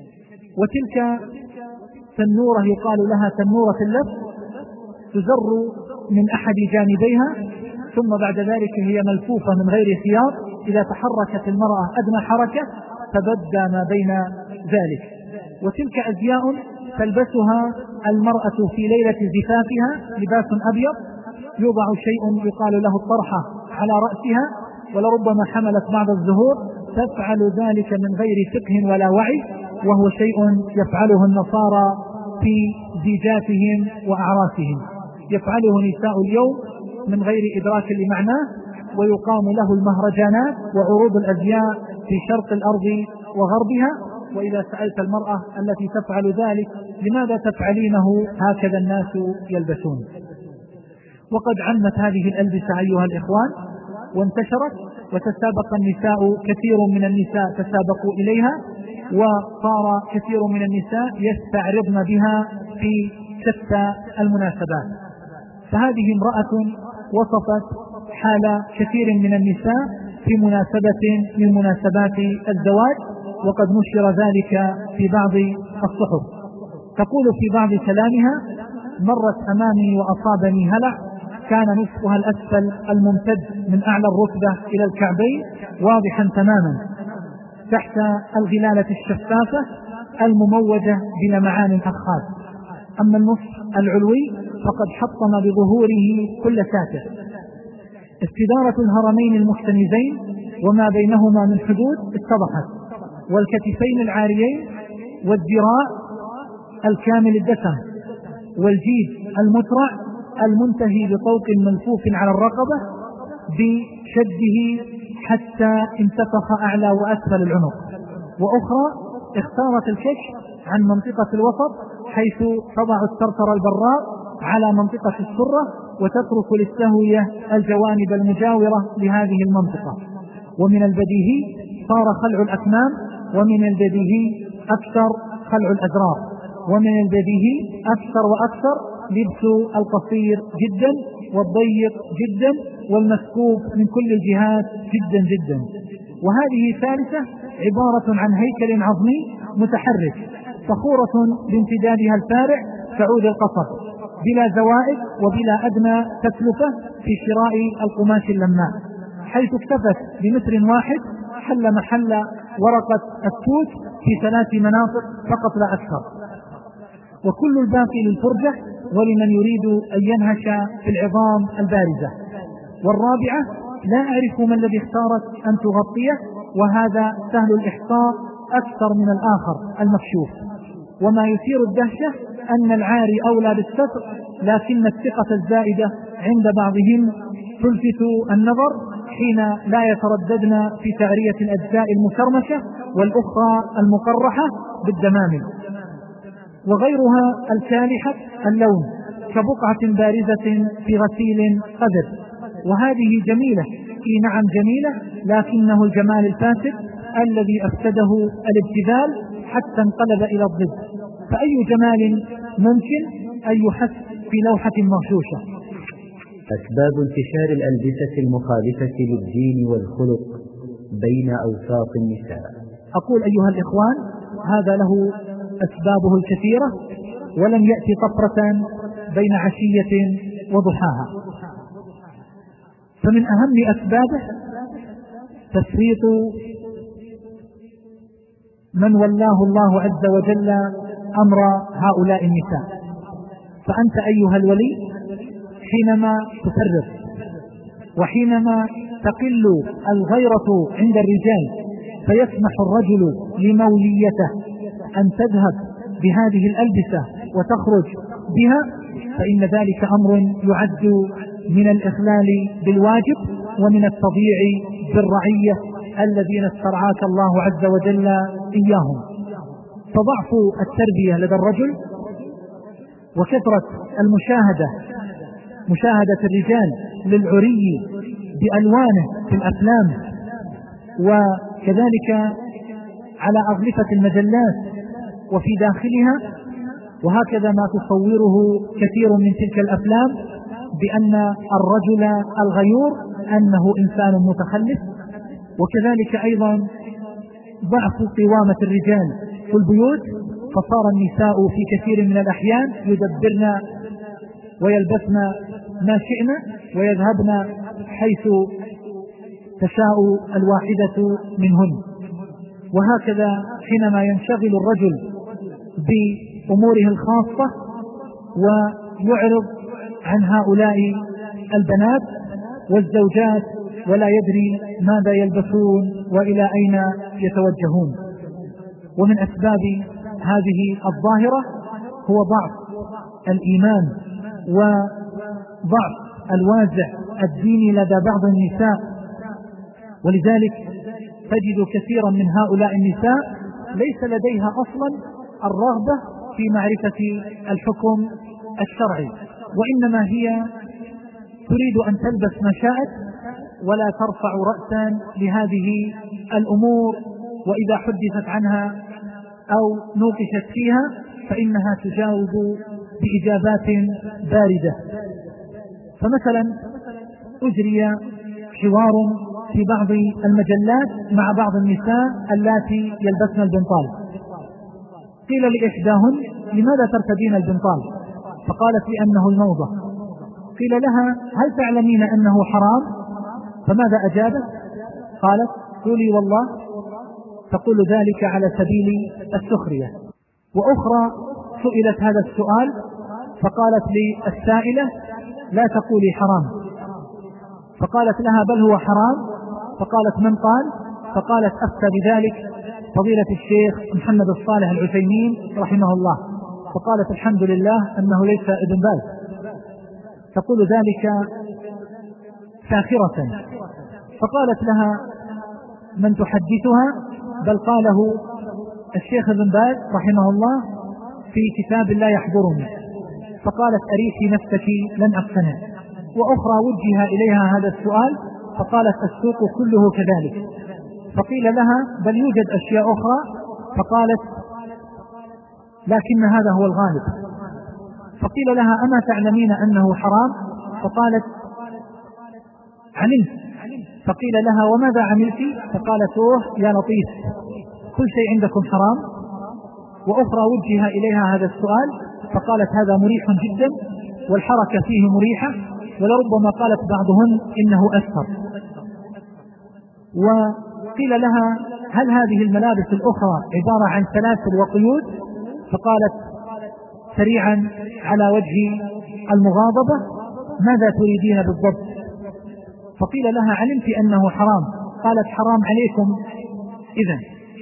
وتلك تنورة يقال لها تنورة اللف، تزر من أحد جانبيها ثم بعد ذلك هي ملفوفة من غير خياط، إذا تحركت المرأة أدنى حركة تبدى ما بين ذلك. وتلك أزياء تلبسها المرأة في ليلة زفافها، لباس أبيض يوضع شيء يقال له الطرحة على رأسها، ولربما حملت بعض الزهور، تفعل ذلك من غير فقه ولا وعي، وهو شيء يفعله النصارى في زيجاتهم وأعراسهم، يفعله نساء اليوم من غير إدراك لمعناه، ويقام له المهرجانات وعروض الأزياء في شرق الأرض وغربها. وإذا سألت المرأة التي تفعل ذلك لماذا تفعلينه هكذا الناس يلبسون؟ وقد عمت هذه الألبسة أيها الإخوان وانتشرت، وتسابق النساء، كثير من النساء تسابقوا إليها، وصار كثير من النساء يستعرضن بها في شتى المناسبات. فهذه امرأة وصفت حال كثير من النساء في مناسبة من مناسبات الزواج، وقد نشر ذلك في بعض الصحف. تقول في بعض كلامها: مرت أمامي وأصابني هلع، كان نصفها الأسفل الممتد من أعلى الركبة إلى الكعبين واضحا تماما تحت الغلالة الشفافة المموجة بلمعان أخاذ، أما النصف العلوي فقد حطم بظهوره كل ساتر. استدارة الهرمين المحتمزين وما بينهما من حدود اتضحت، والكتفين العاريين والذراع الكامل الدسم والجيد المترع المنتهي بطوق ملفوف على الرقبة بشده حتى انتفخ أعلى وأسفل العنق. وأخرى اختارت الكشف عن منطقة الوسط، حيث تضع الترتر البراق على منطقة السرة وتترك للتهوية الجوانب المجاورة لهذه المنطقة. ومن البديهي صار خلع الأكمام، ومن البديهي أكثر خلع الأزرار، ومن البديهي أكثر وأكثر لبس القصير جدا والضيق جدا والمسكوب من كل الجهات جدا جدا. وهذه ثالثة عبارة عن هيكل عظمي متحرك فخورة بامتدادها الفارع كعود القصر، بلا زوائد وبلا أدنى تكلفة في شراء القماش اللماء، حيث اكتفت بمتر واحد حل محل ورقة التوت في 3 مناطق فقط لا أكثر. وكل الباقي للفرجة ولمن يريد أن ينهش في العظام البارزة. والرابعة لا أعرف ما الذي اختارت أن تغطيه، وهذا سهل الإحصاء أكثر من الآخر المكشوف. وما يثير الدهشة أن العاري أولى بالستر، لكن الثقة الزائدة عند بعضهم تلفت النظر حين لا يترددن في تعرية الأجزاء المكرمشة والأخرى المقرحة بالدمامل. وغيرها الكالحة اللون كبقعة بارزة في غسيل قدر. وهذه جميلة، نعم جميلة، لكنه الجمال الفاسد الذي أفسده الابتذال حتى انقلب إلى الضد. فأي جمال ممكن أن يحس في لوحة مغشوشة؟ أسباب انتشار الألبسة المخالفة للدين والخلق بين أوساط النساء. أقول أيها الإخوان هذا له أسبابه الكثيرة، ولم يأتي طفرة بين عشية وضحاها. فمن أهم أسبابه تفريط من ولاه الله عز وجل أمر هؤلاء النساء. فأنت أيها الولي حينما تفرط وحينما تقل الغيرة عند الرجال فيسمح الرجل لموليته أن تذهب بهذه الألبسة وتخرج بها، فإن ذلك أمر يعد من الإخلال بالواجب ومن التضييع بالرعية الذين استرعاك الله عز وجل إياهم. فضعف التربية لدى الرجل وكثرة المشاهدة مشاهدة الرجال للعري بألوانه في الأفلام، وكذلك على أغلفة المجلات وفي داخلها، وهكذا ما تصوره كثير من تلك الأفلام بأن الرجل الغيور أنه إنسان متخلف. وكذلك أيضا ضعف قوامة الرجال في البيوت، فصار النساء في كثير من الأحيان يدبرن ويلبسن ما شئن ويذهبن حيث تشاء الواحدة منهن. وهكذا حينما ينشغل الرجل بأموره الخاصة ويعرض عن هؤلاء البنات والزوجات ولا يدري ماذا يلبسون وإلى أين يتوجهون. ومن أسباب هذه الظاهرة هو ضعف الإيمان وضعف الوازع الديني لدى بعض النساء، ولذلك تجد كثيرا من هؤلاء النساء ليس لديها أصلا الرغبة في معرفة الحكم الشرعي، وإنما هي تريد أن تلبس ما شاءت ولا ترفع رأسا لهذه الأمور، وإذا حدثت عنها أو نوقشت فيها فإنها تجاوب بإجابات باردة. فمثلا أجري حوار في بعض المجلات مع بعض النساء اللاتي يلبسن البنطال، قيل لإحداهن: لماذا ترتدين البنطال؟ فقالت: لأنه الموضة. قيل لها: هل تعلمين أنه حرام؟ فماذا أجابت؟ قالت: قولي والله. تقول ذلك على سبيل السخرية. وأخرى سئلت هذا السؤال فقالت للسائلة: لا تقولي حرام. فقالت لها: بل هو حرام. فقالت: من قال؟ فقالت: أفتى بذلك فضيلة الشيخ محمد الصالح العثيمين رحمه الله. فقالت: الحمد لله أنه ليس ابن باز. تقول ذلك ساخرة. فقالت لها: من تحدثها؟ بل قاله الشيخ ابن باز رحمه الله في كتاب لا يحضرني. فقالت: أريحي نفسك لن أقتنع. وأخرى وجه إليها هذا السؤال فقالت: السوق كله كذلك. فقيل لها: بل يوجد أشياء أخرى. فقالت: لكن هذا هو الغالب. فقيل لها: أما تعلمين أنه حرام؟ فقالت: علمت. فقيل لها: وماذا عملت؟ فقالت: أوه يا لطيف، كل شيء عندكم حرام. وأخرى وجه إليها هذا السؤال فقالت: هذا مريح جدا والحركة فيه مريحة، ولربما قالت بعضهن إنه أسفر. وقيل لها: هل هذه الملابس الأخرى عبارة عن سلاسل وقيود؟ فقالت سريعا على وجه المغاضبة: ماذا تريدين بالضبط؟ فقيل لها: علمت أنه حرام. قالت: حرام عليكم إذن.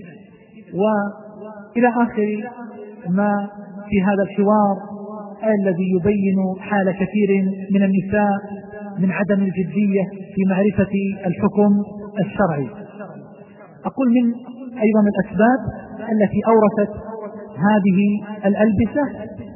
وإلى آخر ما في هذا الحوار الذي يبين حال كثير من النساء من عدم الجدية في معرفة الحكم الشرعي. أقول من أيضا الأسباب التي أورثت هذه الألبسة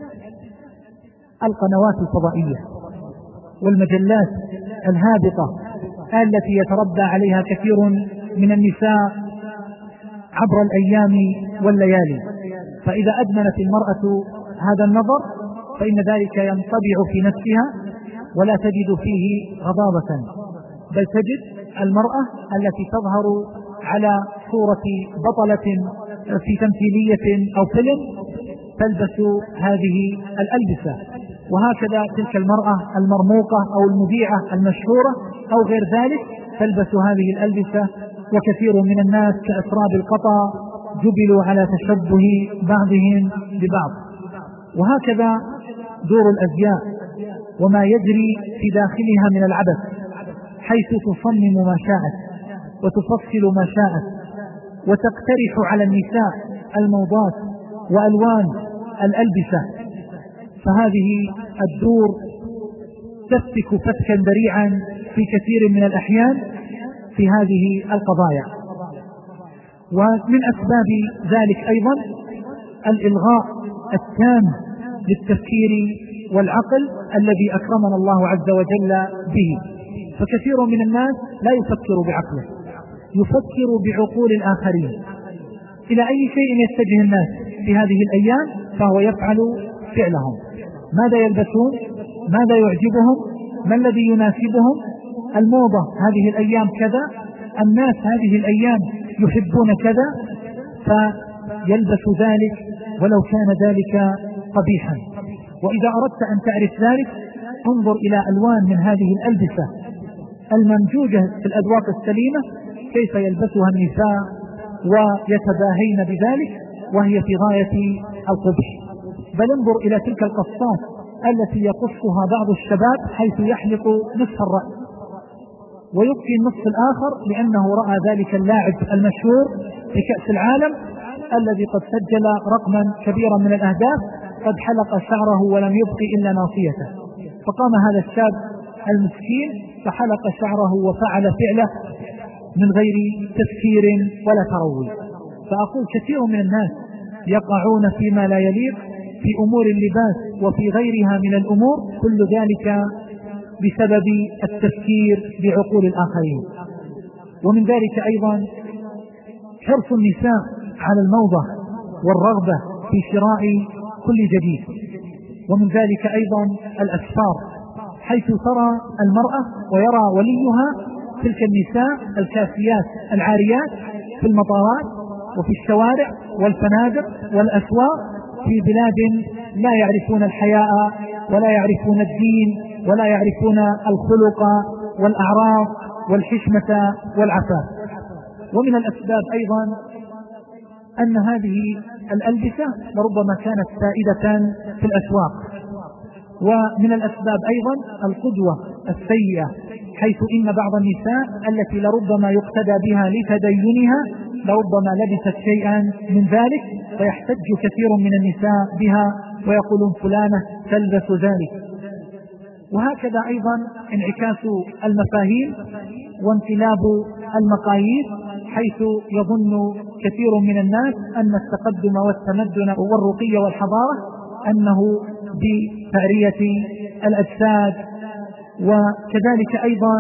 القنوات الفضائية والمجلات الهابطة التي يتربى عليها كثير من النساء عبر الأيام والليالي. فإذا أدمنت المرأة هذا النظر فإن ذلك ينطبع في نفسها ولا تجد فيه غضاضة، بل تجد المرأة التي تظهر على صورة بطلة في تمثيلية أو فيلم تلبس هذه الألبسة، وهكذا تلك المرأة المرموقة أو المذيعة المشهورة أو غير ذلك تلبس هذه الألبسة. وكثير من الناس كأسراب القطا جبلوا على تشبه بعضهم ببعض. وهكذا دور الأزياء وما يجري في داخلها من العبث، حيث تصمم ما شاءت وتفصل ما شاءت وتقترح على النساء الموضات وألوان الألبسة. فهذه الدور تفتك فتكا ذريعا في كثير من الأحيان في هذه القضايا. ومن أسباب ذلك أيضا الإلغاء التام للتفكير والعقل الذي أكرمنا الله عز وجل به. فكثير من الناس لا يفكر بعقله، يفكر بعقول الآخرين. إلى أي شيء يتجه الناس في هذه الأيام فهو يفعل فعلهم. ماذا يلبسون؟ ماذا يعجبهم؟ ما الذي يناسبهم؟ الموضة هذه الأيام كذا، الناس هذه الأيام يحبون كذا، فيلبس ذلك ولو كان ذلك قبيحا. وإذا أردت أن تعرف ذلك انظر إلى ألوان من هذه الألبسة الممجوجة في الأذواق السليمة كيف يلبسها النساء ويتباهين بذلك وهي في غاية القبح. بل انظر إلى تلك القصات التي يقصها بعض الشباب حيث يحلق نصف الرأس ويبقي النصف الآخر لأنه رأى ذلك اللاعب المشهور في كأس العالم الذي قد سجل رقما كبيرا من الأهداف، قد حلق شعره ولم يبقي إلا ناصيته. فقام هذا الشاب المسكين فحلق شعره وفعل فعله من غير تفكير ولا تروي. فأقول كثير من الناس يقعون فيما لا يليق في أمور اللباس وفي غيرها من الأمور، كل ذلك بسبب التفكير بعقول الآخرين. ومن ذلك أيضا حرص النساء على الموضة والرغبة في شراء كل جديد. ومن ذلك أيضا الأسفار، حيث ترى المرأة ويرى وليها تلك النساء الكاسيات العاريات في المطارات وفي الشوارع والفنادق والأسواق في بلاد لا يعرفون الحياء ولا يعرفون الدين ولا يعرفون الخلق والأعراض والحشمة والعفاف. ومن الأسباب أيضا أن هذه الألبسة لربما كانت سائدة في الأسواق. ومن الأسباب أيضا القدوة السيئة، حيث إن بعض النساء التي لربما يقتدى بها لتدينها لربما لبست شيئا من ذلك، فيحتج كثير من النساء بها ويقولون فلانة تلبس ذلك. وهكذا أيضا انعكاس المفاهيم وانقلاب المقاييس، حيث يظن كثير من الناس أن التقدم والتمدن والرقي والحضارة أنه بتعرية الأجساد. وكذلك أيضا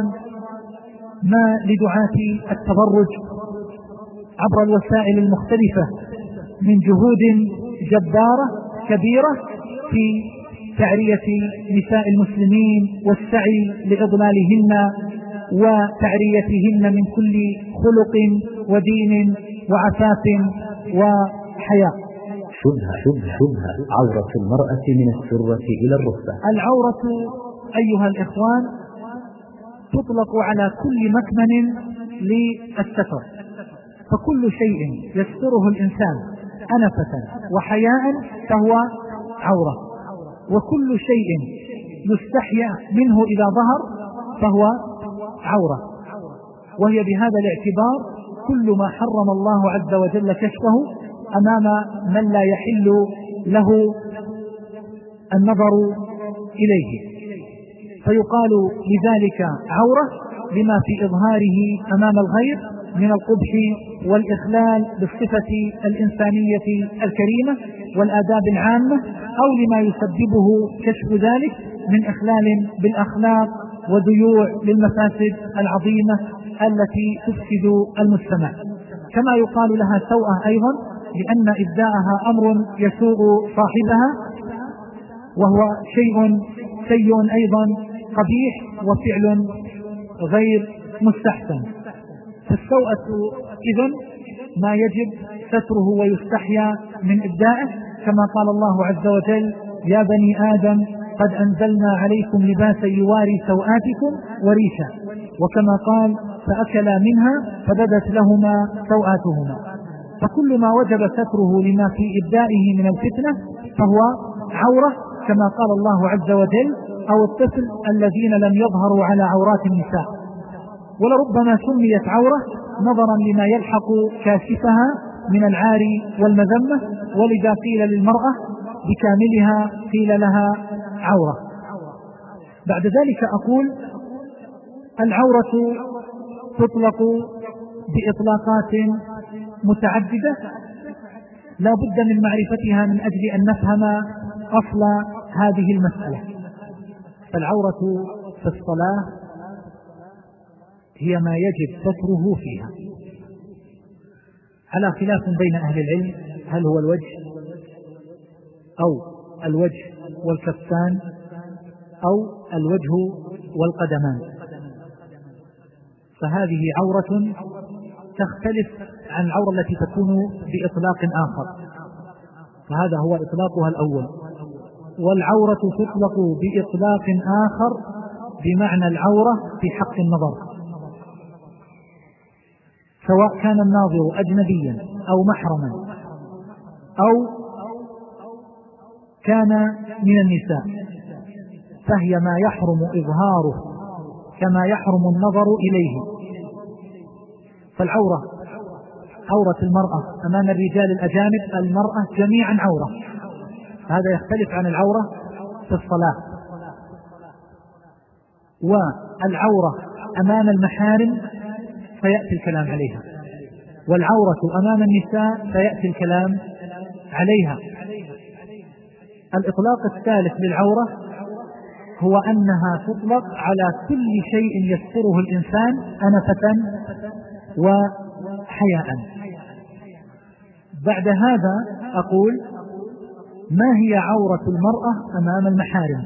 ما لدعاة التبرج عبر الوسائل المختلفة من جهود جبارة كبيرة في تعرية نساء المسلمين والسعي لإضلالهن وتعريتهن من كل خلق ودين وعفاف وحياء. شبهة عورة المرأة من السرة إلى الركبة. العورة أيها الإخوان تطلق على كل مكمن للستر، فكل شيء يستره الإنسان أنفة وحياء فهو عورة، وكل شيء يستحيا منه إذا ظهر فهو عورة. وهي بهذا الاعتبار كل ما حرم الله عز وجل كشفه أمام من لا يحل له النظر إليه، فيقال لذلك عورة لما في إظهاره أمام الغير من القبح والإخلال بالصفة الإنسانية الكريمة والآداب العامة، أو لما يسببه كشف ذلك من إخلال بالأخلاق وضيوع للمفاسد العظيمة التي تفسد المجتمع. كما يقال لها سوءة أيضا لأن إبداءها أمر يسوء صاحبها، وهو شيء سيء أيضا قبيح وفعل غير مستحسن. فالسوءة إذن ما يجب ستره ويستحيا من إبداءه، كما قال الله عز وجل: يا بني آدم قد أنزلنا عليكم لباسا يواري سوآتكم وريشا، وكما قال: فأكلا منها فبدت لهما سوآتهما. فكل ما وجب ستره لما في إبدائه من الفتنة فهو عورة، كما قال الله عز وجل: أو الطفل الذين لم يظهروا على عورات النساء. ولربما سميت عورة نظرا لما يلحق كاشفها من العار والمذمة، ولذا قيل للمرأة بكاملها قيل لها عورة. بعد ذلك أقول: العورة تطلق بإطلاقات متعددة لا بد من معرفتها من أجل أن نفهم أصل هذه المسألة. فالعورة في الصلاة هي ما يجب ستره فيها، على خلاف بين أهل العلم هل هو الوجه أو الوجه والكفان أو الوجه والقدمان، فهذه عورة تختلف عن العورة التي تكون بإطلاق آخر، فهذا هو إطلاقها الأول. والعورة تطلق بإطلاق آخر بمعنى العورة في حق النظر، سواء كان الناظر أجنبيا أو محرما أو كان من النساء، فهي ما يحرم إظهاره كما يحرم النظر إليه. فالعورة عورة المرأة أمام الرجال الأجانب، المرأة جميعا عورة، هذا يختلف عن العورة في الصلاة. والعورة أمام المحارم فيأتي الكلام عليها، والعورة أمام النساء فيأتي الكلام عليها. الإطلاق الثالث للعورة هو أنها تطلق على كل شيء يستره الإنسان أنفة وحياء. بعد هذا أقول: ما هي عورة المرأة أمام المحارم؟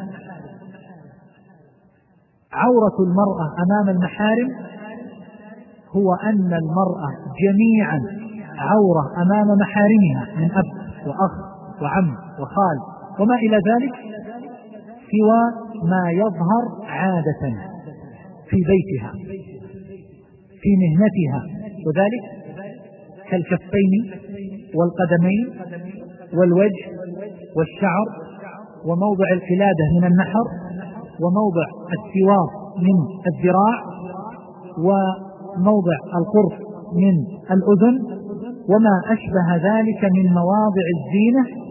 عورة المرأة أمام المحارم هو أن المرأة جميعا عورة أمام محارمها من أب وأخ وعم وخال وما إلى ذلك، سوى ما يظهر عادة في بيتها في مهنتها، وذلك كالكفين والقدمين والوجه والشعر وموضع القلادة من النحر وموضع السوار من الذراع وموضع القرص من الأذن وما أشبه ذلك من مواضع الزينة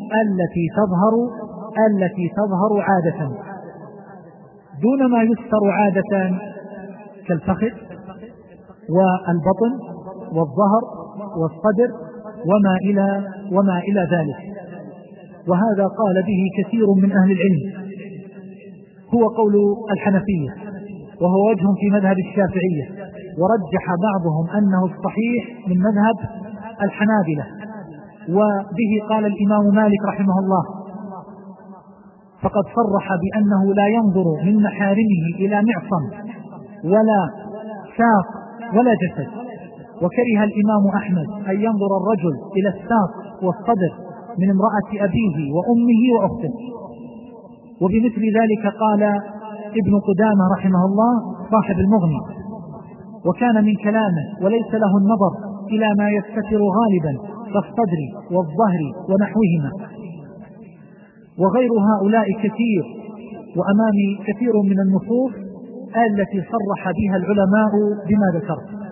التي تظهر عادة دون ما يستر عادة كالفخذ والبطن والظهر والصدر وما إلى ذلك. وهذا قال به كثير من أهل العلم، هو قول الحنفية وهو وجه في مذهب الشافعية، ورجح بعضهم أنه الصحيح من مذهب الحنابلة، وبه قال الإمام مالك رحمه الله، فقد صرح بأنه لا ينظر من محارمه إلى معصم ولا ساق ولا جسد. وكره الإمام أحمد أن ينظر الرجل إلى الساق والصدر من امرأة أبيه وأمه وأخته. وبمثل ذلك قال ابن قدامة رحمه الله صاحب المغني، وكان من كلامه: وليس له النظر إلى ما يستتر غالبا كالصدر والظهر ونحوهما. وغير هؤلاء كثير، وأمامي كثير من النصوص التي صرح بها العلماء بما ذكرت.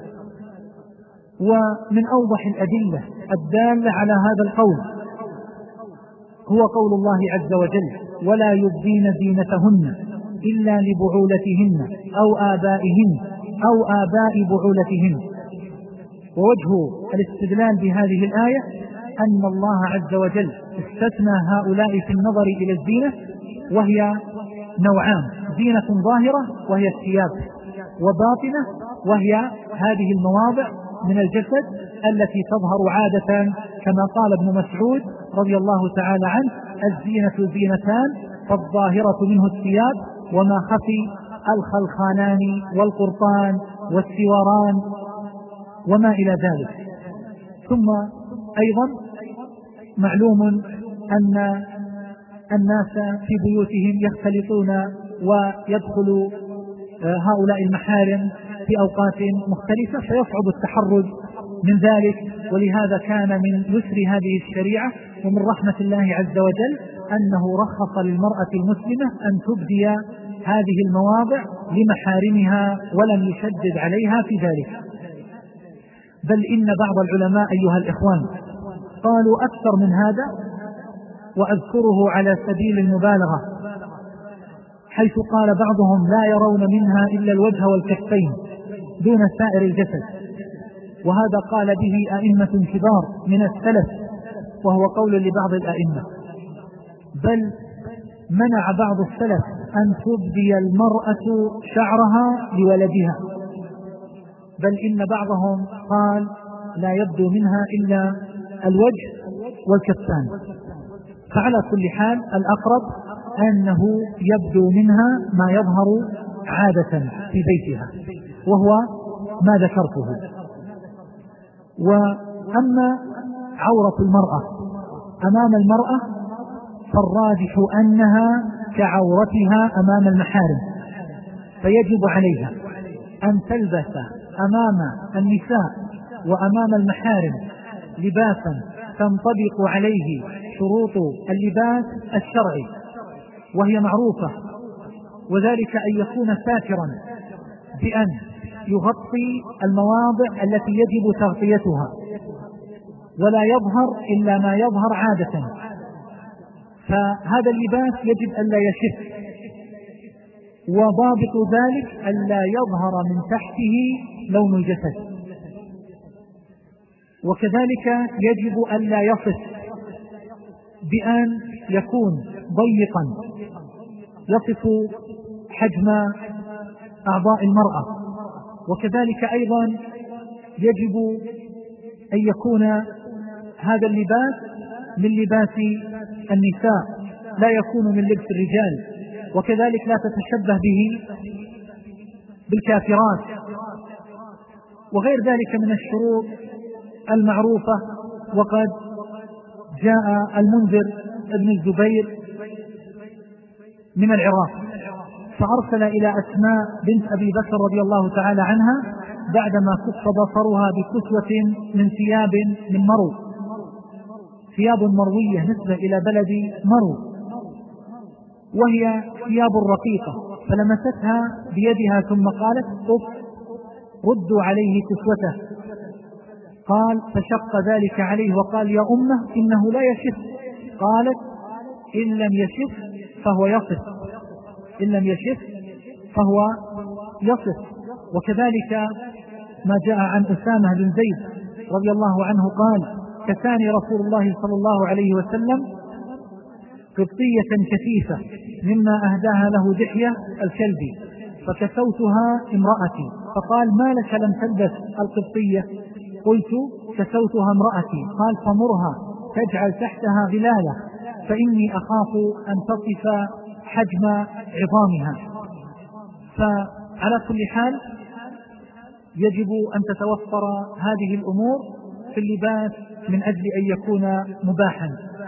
ومن أوضح الأدلة الدالة على هذا القول هو قول الله عز وجل: ولا يبدين زينتهن إلا لبعولتهن أو آبائهن أو آباء بعولتهن. ووجه الاستدلال بهذه الآية أن الله عز وجل استثنى هؤلاء في النظر إلى الزينة، وهي نوعان: زينة ظاهرة وهي الثياب، وباطنة وهي هذه المواضع من الجسد التي تظهر عادة، كما قال ابن مسعود رضي الله تعالى عنه: الزينة زينتان، فالظاهرة منه الثياب وما خفي الخلخانان والقرطان والسواران وما إلى ذلك. ثم أيضا معلوم أن الناس في بيوتهم يختلطون ويدخل هؤلاء المحارم في أوقات مختلفة، فيصعب التحرج من ذلك. ولهذا كان من يسر هذه الشريعة ومن رحمة الله عز وجل أنه رخص للمرأة المسلمة أن تبدي هذه المواضع لمحارمها ولم يشدد عليها في ذلك. بل إن بعض العلماء أيها الإخوان قالوا أكثر من هذا، وأذكره على سبيل المبالغة، حيث قال بعضهم: لا يرون منها إلا الوجه والكفين دون سائر الجسد. وهذا قال به أئمة كبار من السلف، وهو قول لبعض الأئمة. بل منع بعض السلف أن تبدي المرأة شعرها لولدها، بل إن بعضهم قال لا يبدو منها إلا الوجه والكفان. فعلى كل حال الأقرب أنه يبدو منها ما يظهر عادة في بيتها، وهو ما ذكرته. وأما عورة المرأة أمام المرأة فالراجح أنها كعورتها أمام المحارم، فيجب عليها أن تلبس أمام النساء وأمام المحارم لباسا تنطبق عليه شروط اللباس الشرعي، وهي معروفة، وذلك أن يكون ساترا بأن يغطي المواضع التي يجب تغطيتها ولا يظهر إلا ما يظهر عادة. فهذا اللباس يجب أن لا يشف، وضابط ذلك أن لا يظهر من تحته لون الجسد، وكذلك يجب أن لا يصف بأن يكون ضيقا يصف حجم أعضاء المرأة، وكذلك أيضا يجب أن يكون هذا اللباس من لباس النساء لا يكون من لبس الرجال، وكذلك لا تتشبه به بالكافرات وغير ذلك من الشروط المعروفة. وقد جاء المنذر ابن الزبير من العراق فأرسل إلى أسماء بنت أبي بكر رضي الله تعالى عنها بعدما كف بصرها بكسوة من ثياب من مرو، ثياب مروية نسبة إلى بلد مرو، وهي ثياب رقيقة، فلمستها بيدها ثم قالت ردوا عليه كسوته. قال فشق ذلك عليه وقال يا أمه إنه لا يشف. قالت إن لم يشف فهو يصف، إن لم يشف فهو يصف. وكذلك ما جاء عن أسامة بن زيد رضي الله عنه قال كساني رسول الله صلى الله عليه وسلم قبطية كثيفة مما أهداها له دحية الكلبي فكسوتها امرأتي، فقال ما لك لم تلبس القبطية؟ قلت كسوتها امرأتي. قال فمرها تجعل تحتها غلالة فإني أخاف أن تصف حجم عظامها. فعلى كل حال يجب أن تتوفر هذه الأمور في اللباس من أجل أن يكون مباحا.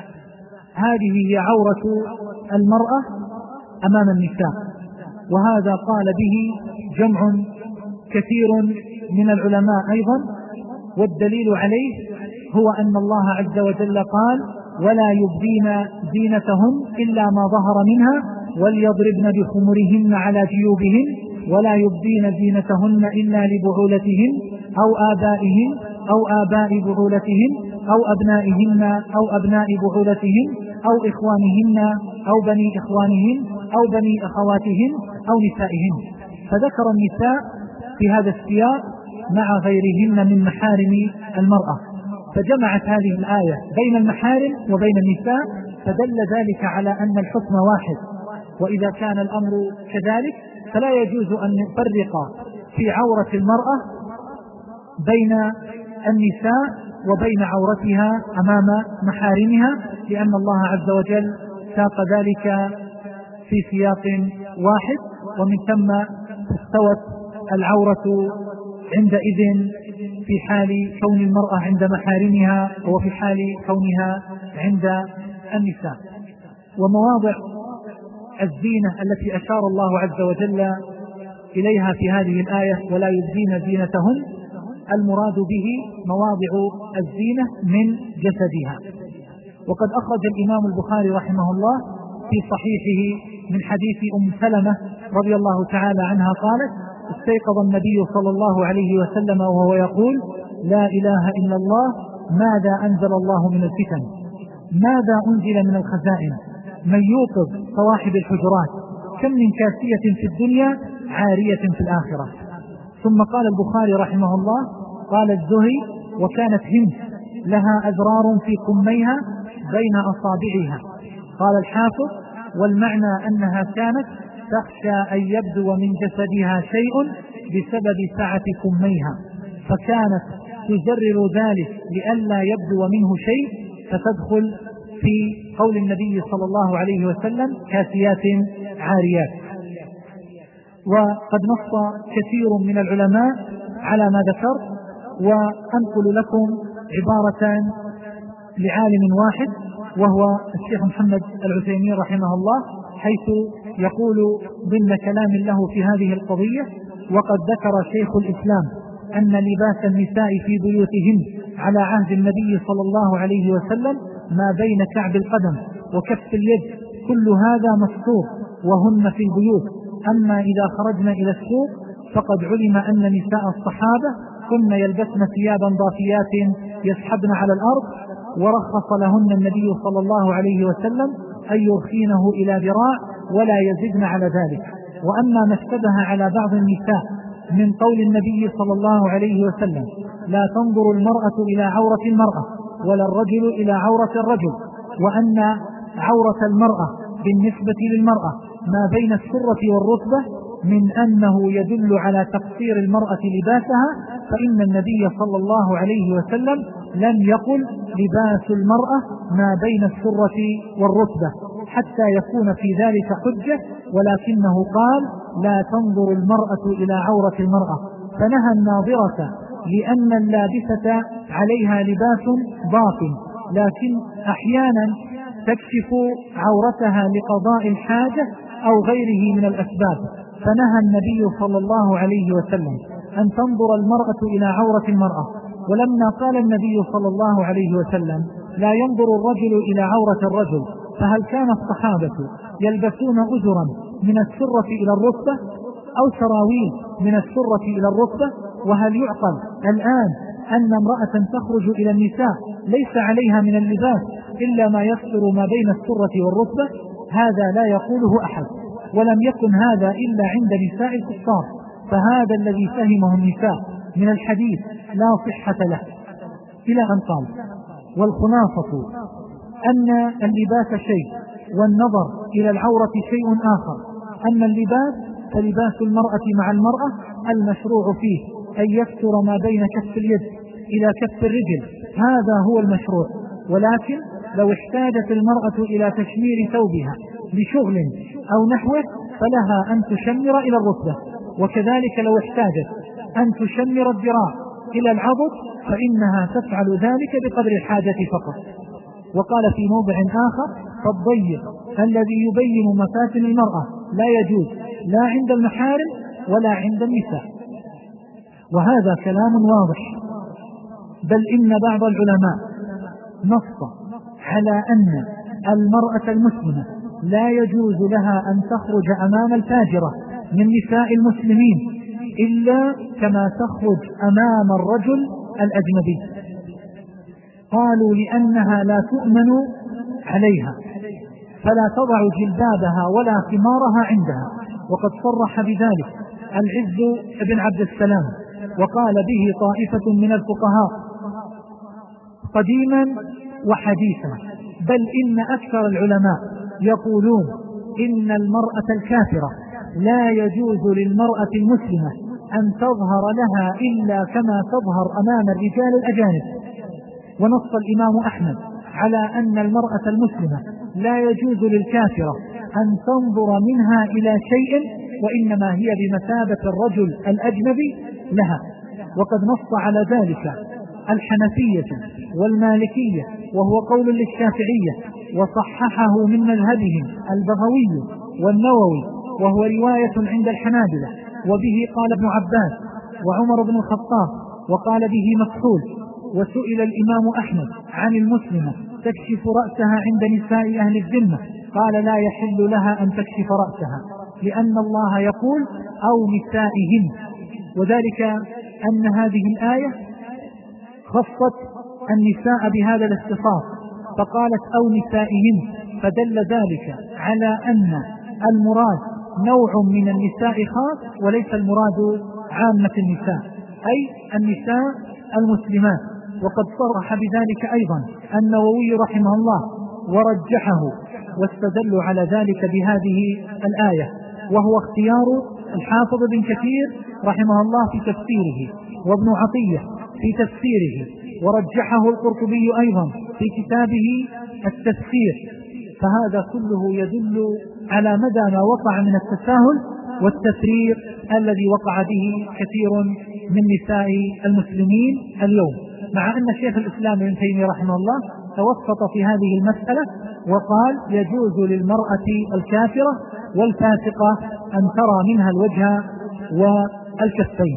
هذه هي عورة المرأة أمام النساء، وهذا قال به جمع كثير من العلماء أيضا، والدليل عليه هو أن الله عز وجل قال ولا يبدين زينتهن إلا ما ظهر منها وليضربن بخمرهن على جيوبهن ولا يبدين زينتهن إلا لبعولتهن أو آبائهن أو آباء بعولتهن أو أبنائهن أو أبناء بعولتهن أو إخوانهن أو بني إخوانهن أو بني أخواتهن أو نسائهن. فذكر النساء في هذا السياق مع غيرهن من محارم المرأة، فجمعت هذه الآية بين المحارم وبين النساء، فدل ذلك على أن الحكم واحد. وإذا كان الأمر كذلك فلا يجوز أن نفرق في عورة المرأة بين النساء وبين عورتها أمام محارمها، لأن الله عز وجل ساق ذلك في سياق واحد، ومن ثم استوت العورة عندئذ في حال كون المرأة عند محارمها وفي حال كونها عند النساء. ومواضع الزينة التي أشار الله عز وجل إليها في هذه الآية ولا يبدين زينتهن، المراد به مواضع الزينة من جسدها. وقد أخرج الإمام البخاري رحمه الله في صحيحه من حديث أم سلمة رضي الله تعالى عنها قالت استيقظ النبي صلى الله عليه وسلم وهو يقول لا إله إلا الله ماذا أنزل الله من الفتن، ماذا أنزل من الخزائن، من يوقظ صواحب الحجرات، كم من كاسية في الدنيا عارية في الآخرة. ثم قال البخاري رحمه الله قال الزهري وكانت هند لها أزرار في كميها بين أصابعها. قال الحافظ والمعنى أنها كانت تخشى أن يبدو من جسدها شيء بسبب سعة كميها، فكانت تجرر ذلك لئلا يبدو منه شيء، فتدخل في قول النبي صلى الله عليه وسلم كاسيات عاريات. وقد نص كثير من العلماء على ما ذكرت، وأنقل لكم عبارة لعالم واحد وهو الشيخ محمد العثيمين رحمه الله، حيث يقول ضمن كلام له في هذه القضية: وقد ذكر شيخ الإسلام أن لباس النساء في بيوتهن على عهد النبي صلى الله عليه وسلم ما بين كعب القدم وكف اليد، كل هذا مستور وهن في البيوت. أما إذا خرجنا إلى السوق فقد علم أن نساء الصحابة كن يلبسن ثيابا ضافيات يسحبن على الأرض، ورخص لهن النبي صلى الله عليه وسلم أن يرخينه إلى ذراع ولا يزدن على ذلك. وأما ما اشتبه على بعض النساء من قول النبي صلى الله عليه وسلم: لا تنظر المرأة إلى عورة المرأة ولا الرجل إلى عورة الرجل، وأن عورة المرأة بالنسبة للمرأة ما بين السرة والركبة، من أنه يدل على تقصير المرأة لباسها، فإن النبي صلى الله عليه وسلم لم يقل لباس المرأة ما بين السرة والركبة حتى يكون في ذلك حجة، ولكنه قال: لا تنظر المرأة إلى عورة المرأة، فنهى الناظرة لأن اللابسة عليها لباس ضاف، لكن أحيانا تكشف عورتها لقضاء الحاجة أو غيره من الأسباب، فنهى النبي صلى الله عليه وسلم أن تنظر المرأة إلى عورة المرأة. ولما قال النبي صلى الله عليه وسلم: لا ينظر الرجل إلى عورة الرجل، فهل كان الصحابة يلبسون أزرا من السرة إلى الركبة أو سراويل من السرة إلى الركبة؟ وهل يعقل الآن أن امرأة تخرج إلى النساء ليس عليها من اللباس إلا ما يستر ما بين السرة والركبة؟ هذا لا يقوله أحد، ولم يكن هذا إلا عند نساء الكفار، فهذا الذي فهمه النساء من الحديث لا صحة له. إلى أن قال: والخلاصة أن اللباس شيء والنظر إلى العورة شيء آخر. أما اللباس فلباس المرأة مع المرأة المشروع فيه أن يستر ما بين كف اليد إلى كف الرجل، هذا هو المشروع. ولكن لو احتاجت المرأة إلى تشمير ثوبها لشغل أو نحوه فلها أن تشمر إلى الركبة، وكذلك لو احتاجت أن تشمر الذراع إلى العضد فإنها تفعل ذلك بقدر الحاجة فقط. وقال في موضع آخر: فالضيق الذي يبين مفاتن المرأة لا يجوز لا عند المحارم ولا عند النساء. وهذا كلام واضح، بل إن بعض العلماء نص على أن المرأة المسلمة لا يجوز لها أن تخرج أمام الفاجرة من نساء المسلمين إلا كما تخرج أمام الرجل الأجنبي. قالوا: لأنها لا تؤمن عليها فلا تضع جلبابها ولا خمارها عندها. وقد صرح بذلك العز بن عبد السلام، وقال به طائفة من الفقهاء قديما وحديثا، بل إن أكثر العلماء يقولون إن المرأة الكافرة لا يجوز للمرأة المسلمة أن تظهر لها إلا كما تظهر أمام الرجال الأجانب. ونص الإمام أحمد على أن المرأة المسلمة لا يجوز للكافرة أن تنظر منها إلى شيء، وإنما هي بمثابة الرجل الأجنبي لها. وقد نص على ذلك الحنفية والمالكية، وهو قول للشافعية، وصححه من مذهبهم البغوي والنووي، وهو رواية عند الحنابلة. وبه قال ابن عباس وعمر بن الخطاب، وقال به مكحول. وسئل الإمام أحمد عن المسلمة تكشف رأسها عند نساء أهل الذمة، قال: لا يحل لها أن تكشف رأسها، لأن الله يقول: أو نسائهن. وذلك أن هذه الآية خصت النساء بهذا الاختصاص، فقالت: أو نسائهن، فدل ذلك على أن المراد نوع من النساء خاص، وليس المراد عامة النساء، أي النساء المسلمات. وقد صرح بذلك أيضا النووي رحمه الله ورجحه واستدلوا على ذلك بهذه الآية، وهو اختيار الحافظ بن كثير رحمه الله في تفسيره، وابن عطية في تفسيره، ورجحه القرطبي أيضا في كتابه التفسير. فهذا كله يدل على مدى ما وقع من التساهل والتفريط الذي وقع به كثير من نساء المسلمين اليوم، مع أن شيخ الإسلام ابن تيمية رحمه الله توسط في هذه المسألة وقال يجوز للمرأة الكافرة والفاسقة أن ترى منها الوجه والكفين،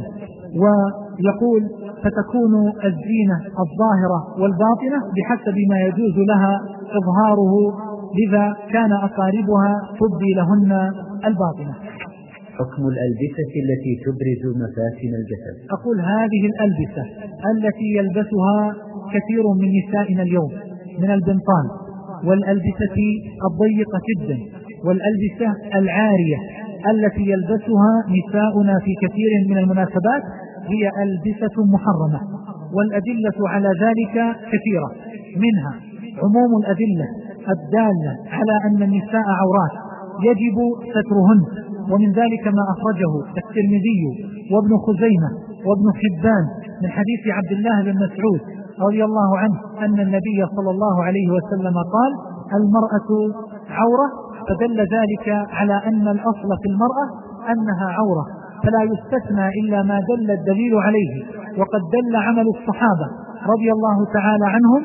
ويقول فتكون الزينة الظاهرة والباطنة بحسب ما يجوز لها إظهاره، لذا كان أقاربها تبدي لهن الباطنة. حكم الألبسة التي تبرز مفاتن الجسد. أقول هذه الألبسة التي يلبسها كثير من نسائنا اليوم من البنطال والألبسة الضيقة جدا والألبسة العارية التي يلبسها نساؤنا في كثير من المناسبات هي ألبسة محرمة، والأدلة على ذلك كثيرة، منها عموم الأدلة الدالة على أن النساء عورات يجب سترهن، ومن ذلك ما أخرجه الترمذي وابن خزيمة وابن حبان من حديث عبد الله بن مسعود رضي الله عنه أن النبي صلى الله عليه وسلم قال المرأة عورة، فدل ذلك على أن الأصل في المرأة أنها عورة، فلا يستثنى إلا ما دل الدليل عليه. وقد دل عمل الصحابة رضي الله تعالى عنهم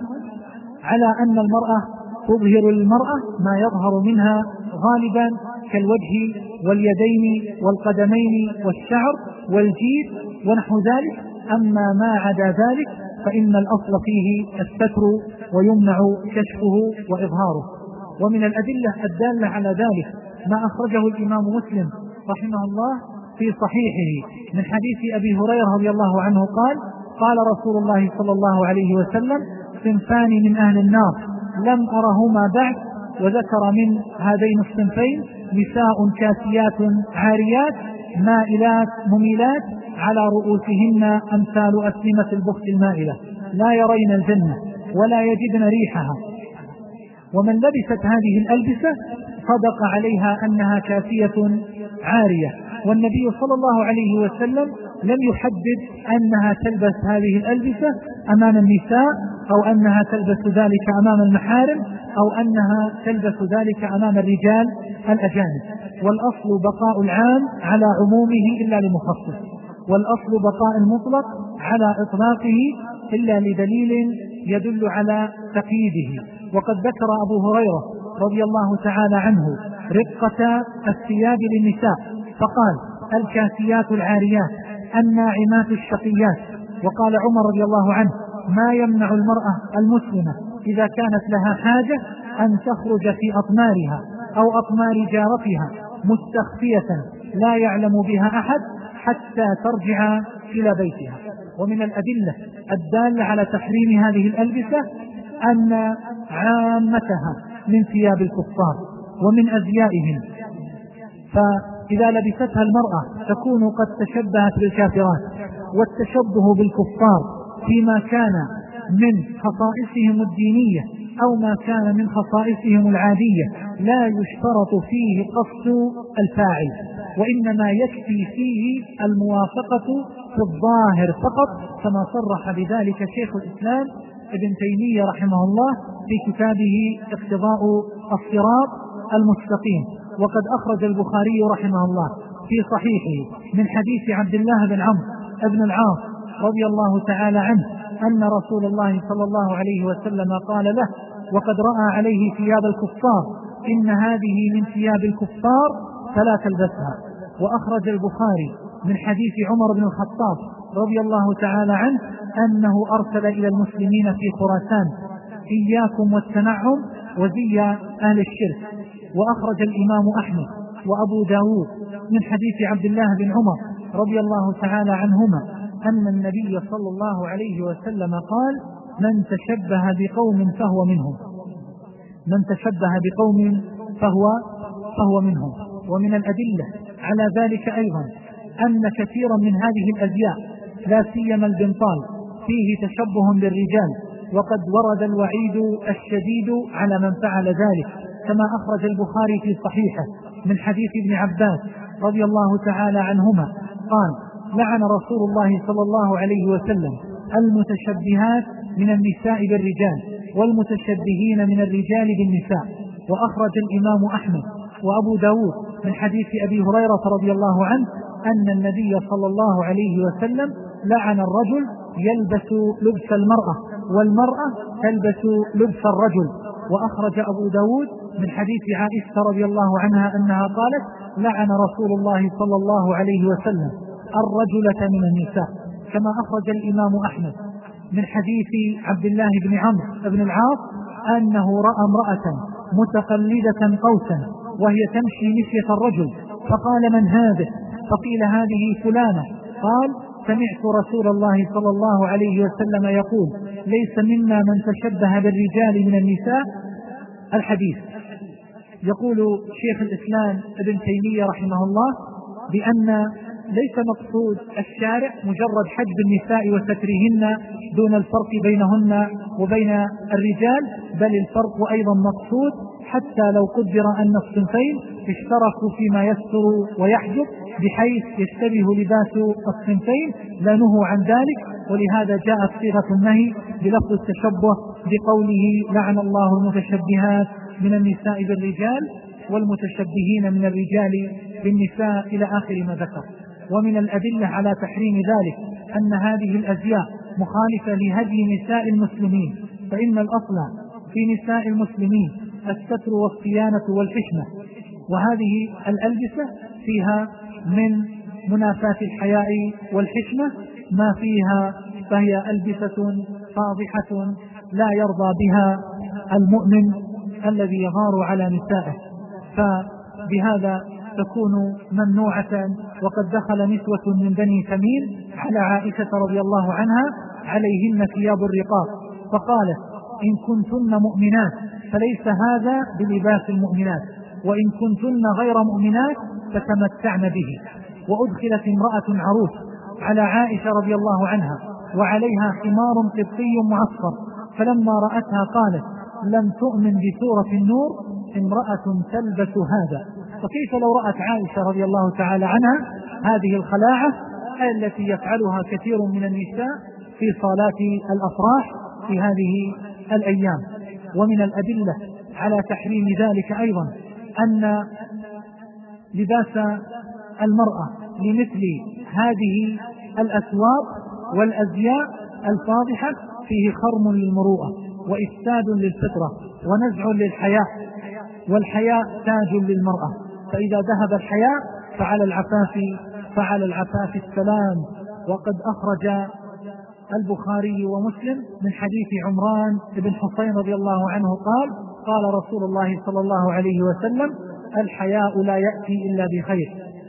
على أن المرأة تظهر للمرأة ما يظهر منها غالبا كالوجه واليدين والقدمين والشعر والجيد ونحو ذلك، أما ما عدا ذلك فإن الأصل فيه الستر ويمنع كشفه وإظهاره. ومن الأدلة الدالة على ذلك ما أخرجه الإمام مسلم رحمه الله في صحيحه من حديث أبي هريرة رضي الله عنه قال قال رسول الله صلى الله عليه وسلم صنفان من أهل النار لم أرهما بعد، وذكر من هذين الصنفين نساء كاسيات عاريات مائلات مميلات على رؤوسهن أمثال أسلمة البخت المائلة لا يرين الجنة ولا يجدن ريحها. ومن لبست هذه الألبسة صدق عليها أنها كاسية عارية، والنبي صلى الله عليه وسلم لم يحدد أنها تلبس هذه الألبسة أمام النساء أو أنها تلبس ذلك أمام المحارم أو أنها تلبس ذلك أمام الرجال الأجانب، والأصل بقاء العام على عمومه إلا لمخصص، والأصل بقاء المطلق على إطلاقه إلا لدليل يدل على تقييده. وقد ذكر أبو هريرة رضي الله تعالى عنه رقة الثياب للنساء فقال الكاسيات العاريات الناعمات الشقيات. وقال عمر رضي الله عنه ما يمنع المرأة المسلمة إذا كانت لها حاجة أن تخرج في أطمارها أو أطمار جارتها مستخفية لا يعلم بها أحد حتى ترجع إلى بيتها. ومن الأدلة الدالة على تحريم هذه الألبسة أن عامتها من ثياب الكفار ومن أزيائهم، فإذا لبستها المرأة تكون قد تشبهت بالكافرات، والتشبه بالكفار فيما كان من خصائصهم الدينية أو ما كان من خصائصهم العادية لا يشترط فيه قصد الفاعل، وإنما يكفي فيه الموافقة في الظاهر فقط، كما صرح بذلك شيخ الإسلام ابن تيمية رحمه الله في كتابه اقتضاء الصراط المستقيم. وقد أخرج البخاري رحمه الله في صحيحه من حديث عبد الله بن عمرو بن العاص رضي الله تعالى عنه أن رسول الله صلى الله عليه وسلم قال له وقد رأى عليه ثياب الكفار إن هذه من ثياب الكفار فلا تلبسها. وأخرج البخاري من حديث عمر بن الخطاب رضي الله تعالى عنه أنه أرسل إلى المسلمين في خراسان إياكم والتنعم وزي أهل الشرك. وأخرج الإمام أحمد وأبو داود من حديث عبد الله بن عمر رضي الله تعالى عنهما أن النبي صلى الله عليه وسلم قال من تشبه بقوم فهو منهم، من تشبه بقوم فهو منهم. ومن الأدلة على ذلك أيضا أن كثيرا من هذه الأزياء لا سيما البنطال فيه تشبه بالرجال، وقد ورد الوعيد الشديد على من فعل ذلك، كما أخرج البخاري في صحيحه من حديث ابن عباس رضي الله تعالى عنهما قال: لعن رسول الله صلى الله عليه وسلم المتشبهات من النساء بالرجال والمتشبهين من الرجال بالنساء. وأخرج الإمام أحمد وأبو داود من حديث أبي هريرة رضي الله عنه أن النبي صلى الله عليه وسلم لعن الرجل يلبس لبس المرأة والمرأة تلبس لبس الرجل. وأخرج أبو داود من حديث عائشة رضي الله عنها أنها قالت: لعن رسول الله صلى الله عليه وسلم الرجلة من النساء. كما أخرج الإمام أحمد من حديث عبد الله بن عمرو بن العاص أنه رأى امرأة متقلدة قوسا وهي تمشي مشية الرجل، فقال: من هذه؟ فقيل: هذه فلانة. قال: سمعت رسول الله صلى الله عليه وسلم يقول: ليس منا من تشبه بالرجال من النساء. الحديث. يقول شيخ الإسلام ابن تيمية رحمه الله بأن ليس مقصود الشارع مجرد حجب النساء وسترهن دون الفرق بينهن وبين الرجال، بل الفرق أيضا مقصود حتى لو قدر أن الصنفين اشتركوا فيما يستر ويحجب بحيث يشتبه لباس الصنفين لنهوا عن ذلك. ولهذا جاءت صيغة النهي بلفظ التشبه بقوله: لعن الله المتشبهات من النساء بالرجال والمتشبهين من الرجال بالنساء إلى آخر ما ذكر. ومن الأدلة على تحريم ذلك أن هذه الأزياء مخالفة لهدي نساء المسلمين، فإن الأصل في نساء المسلمين الستر والصيانة والحشمة، وهذه الألبسة فيها من منافاة الحياء والحشمة ما فيها، فهي ألبسة فاضحة لا يرضى بها المؤمن الذي يغار على نسائه، فبهذا تكون ممنوعة. وقد دخل نسوة من بني تميم على عائشة رضي الله عنها عليهن ثياب الرقاق، فقالت: إن كنتن مؤمنات فليس هذا بلباس المؤمنات، وإن كنتن غير مؤمنات فتمتعن به. وأدخلت امرأة عروس على عائشة رضي الله عنها وعليها حمار قبطي معصفر، فلما رأتها قالت: لم تؤمن بسورة النور امرأة تلبس هذا. فكيف لو رأت عائشة رضي الله تعالى عنها هذه الخلاعة التي يفعلها كثير من النساء في صالات الأفراح في هذه الأيام. ومن الأدلة على تحريم ذلك أيضا أن لباس المرأة لمثل هذه الأسواق والأزياء الفاضحة فيه خرم للمروءة وإفساد للفطرة ونزع للحياء، والحياء تاج للمرأة، فإذا ذهب الحياء فعلى العفاف السلام. وقد أخرج البخاري ومسلم من حديث عمران بن حسين رضي الله عنه قال: قال رسول الله صلى الله عليه وسلم: الحياء لا يأتي إلا بخير.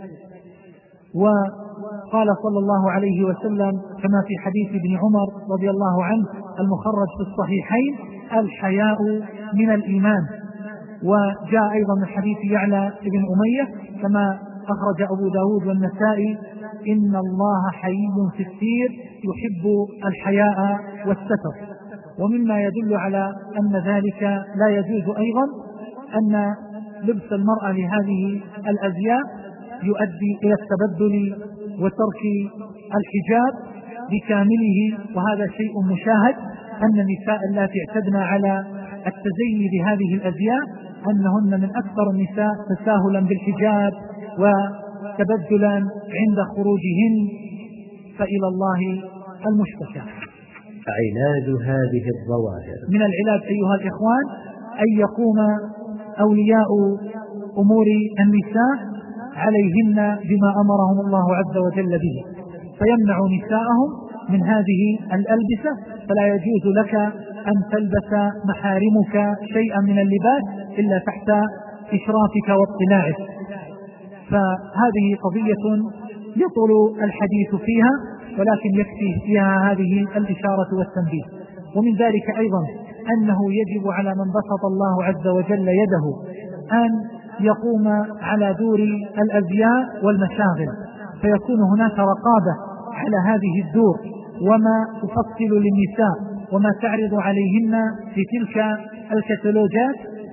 وقال صلى الله عليه وسلم كما في حديث ابن عمر رضي الله عنه المخرج في الصحيحين: الحياء من الإيمان. وجاء أيضا من حديث يعلى بن أمية كما أخرج أبو داود والنسائي: إن الله حيي ستير يحب الحياء والستر. ومما يدل على أن ذلك لا يجوز أيضا أن لبس المرأة لهذه الأزياء يؤدي إلى التبدل وترك الحجاب بكامله، وهذا شيء مشاهد أن النساء التي اعتدنا على التزين بهذه الأزياء أنهن من أكثر النساء تساهلا بالحجاب وتبدلا عند خروجهن، فإلى الله المشتكى. علاج هذه الظواهر. من العلاج أيها الإخوان أن يقوم أولياء أمور النساء عليهن بما أمرهم الله عز وجل به، فيمنع نساءهم من هذه الألبسة، فلا يجوز لك أن تلبس محارمك شيئا من اللباس إلا تحت إشرافك واطلاعك. فهذه قضية يطول الحديث فيها، ولكن يكفي فيها هذه الإشارة والتنبيه. ومن ذلك أيضا أنه يجب على من بسط الله عز وجل يده أن يقوم على دور الأزياء والمشاغل، فيكون هناك رقابة على هذه الدور وما تفصل للنساء وما تعرض عليهن في تلك الكتالوجات،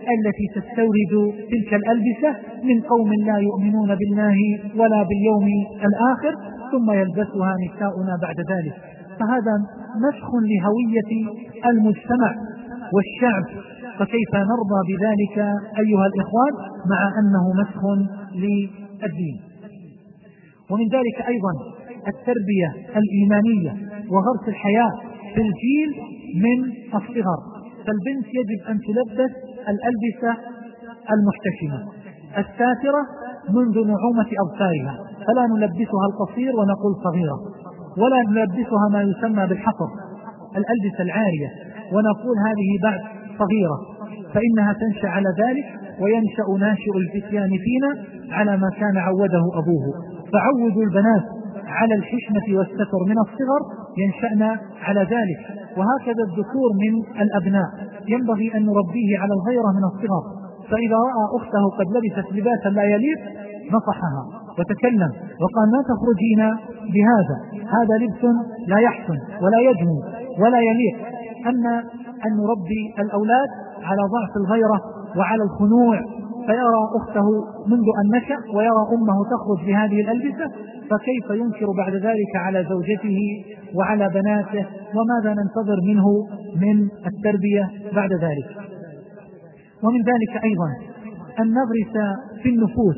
التي تستورد تلك الألبسة من قوم لا يؤمنون بالله ولا باليوم الآخر ثم يلبسها نساؤنا بعد ذلك. فهذا مسخ لهوية المجتمع والشعب، فكيف نرضى بذلك أيها الإخوان مع أنه مسخ للدين؟ ومن ذلك أيضا التربية الإيمانية وغرس الحياة في الجيل من الصغر. فالبنت يجب أن تلبس الألبسة المحتشمة الساترة منذ نعومة أظفارها، فلا نلبسها القصير ونقول صغيرة، ولا نلبسها ما يسمى بالحقر الألبسة العارية ونقول هذه بعد صغيرة، فإنها تنشأ على ذلك وينشأ ناشئ الفتيان فينا على ما كان عوده أبوه. فعودوا البنات على الحشمة والستر من الصغر ينشأنا على ذلك، وهكذا الذكور من الأبناء ينبغي أن نربيه على الغيرة من الصغر، فإذا رأى أخته قد لبست لباسا لا يليق نصحها وتكلم وقال ما تخرجين بهذا، هذا لبس لا يحسن ولا يجمل ولا يليق. أما أن نربي الأولاد على ضعف الغيرة وعلى الخنوع، فيرى أخته منذ أن نشأ ويرى أمه تخرج بهذه الألبسة، فكيف ينكر بعد ذلك على زوجته وعلى بناته؟ وماذا ننتظر منه من التربية بعد ذلك؟ ومن ذلك أيضا أن نغرس في النفوس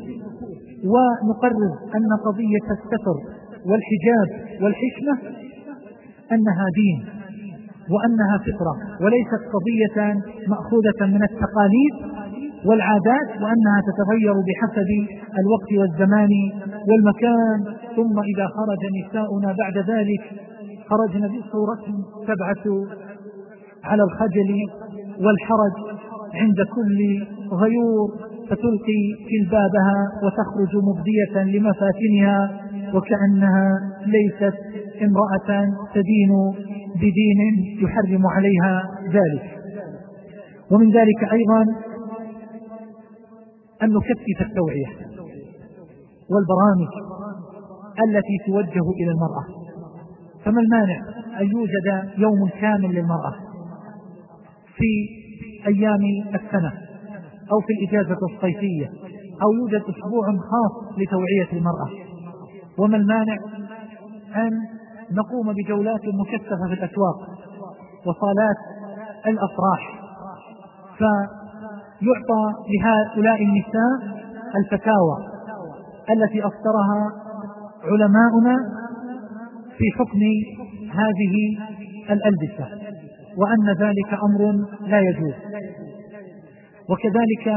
ونقرر أن قضية الستر والحجاب والحشمة أنها دين وأنها فطرة وليست قضية مأخوذة من التقاليد والعادات، وأنها تتغير بحسب الوقت والزمان والمكان. ثم إذا خرج نساؤنا بعد ذلك خرجن بصورة تبعث على الخجل والحرج عند كل غيور، فتلقي جلبابها وتخرج مبدية لمفاتنها وكأنها ليست امرأة تدين بدين يحرم عليها ذلك. ومن ذلك أيضا أن نكثف التوعية والبرامج التي توجه إلى المرأة. فما المانع أن يوجد يوم كامل للمرأة في أيام السنة أو في الإجازة الصيفية، أو يوجد أسبوع خاص لتوعية المرأة؟ وما المانع أن نقوم بجولات مكثفة في الأسواق وصالات الأفراح، فيعطى لهؤلاء النساء الفتاوى التي أصدرها علماؤنا في حكم هذه الألبسة، وأن ذلك أمر لا يجوز. وكذلك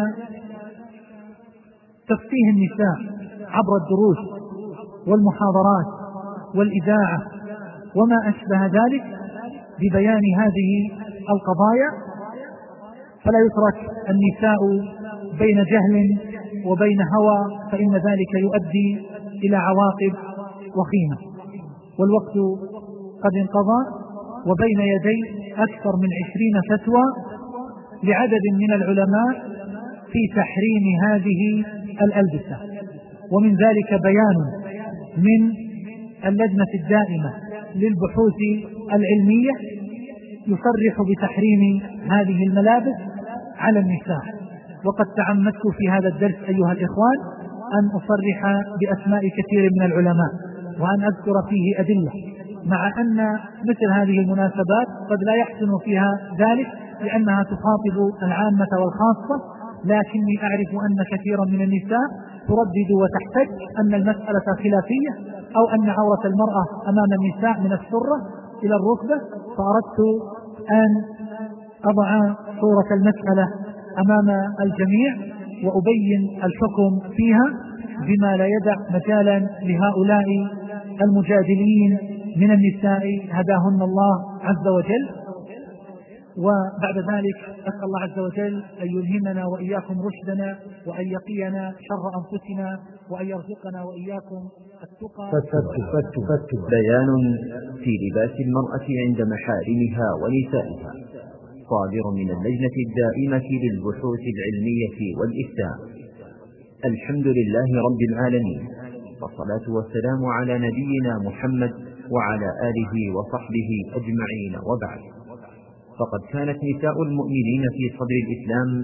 تفقيه النساء عبر الدروس والمحاضرات والإذاعة وما أشبه ذلك ببيان هذه القضايا، فلا يترك النساء بين جهل وبين هوى، فإن ذلك يؤدي إلى عواقب وخيمة. والوقت قد انقضى، وبين يدي أكثر من 20 فتوى لعدد من العلماء في تحريم هذه الألبسة، ومن ذلك بيان من اللجنة الدائمة للبحوث العلمية يصرح بتحريم هذه الملابس على النساء. وقد تعمدت في هذا الدرس أيها الإخوان أن أصرح بأسماء كثير من العلماء وأن أذكر فيه أدلة، مع أن مثل هذه المناسبات قد لا يحسن فيها ذلك لأنها تخاطب العامة والخاصة، لكني أعرف أن كثيرا من النساء تردد وتحتج أن المسألة خلافية أو أن عورة المرأة أمام النساء من السرة إلى الركبة، فأردت أن أضع صورة المسألة أمام الجميع وأبين الحكم فيها بما لا يدع مجالا لهؤلاء المجادلين من النساء هداهن الله عز وجل. وبعد ذلك أسأل الله عز وجل أن يلهمنا وإياكم رشدنا وأن يقينا شر أنفسنا وأن يرزقنا وإياكم التقى. بيان في لباس المرأة عند محارمها ونسائها صادر من اللجنة الدائمة للبحوث العلمية والإفتاء. الحمد لله رب العالمين، والصلاة والسلام على نبينا محمد وعلى آله وصحبه أجمعين، وبعد. فقد كانت نساء المؤمنين في صدر الإسلام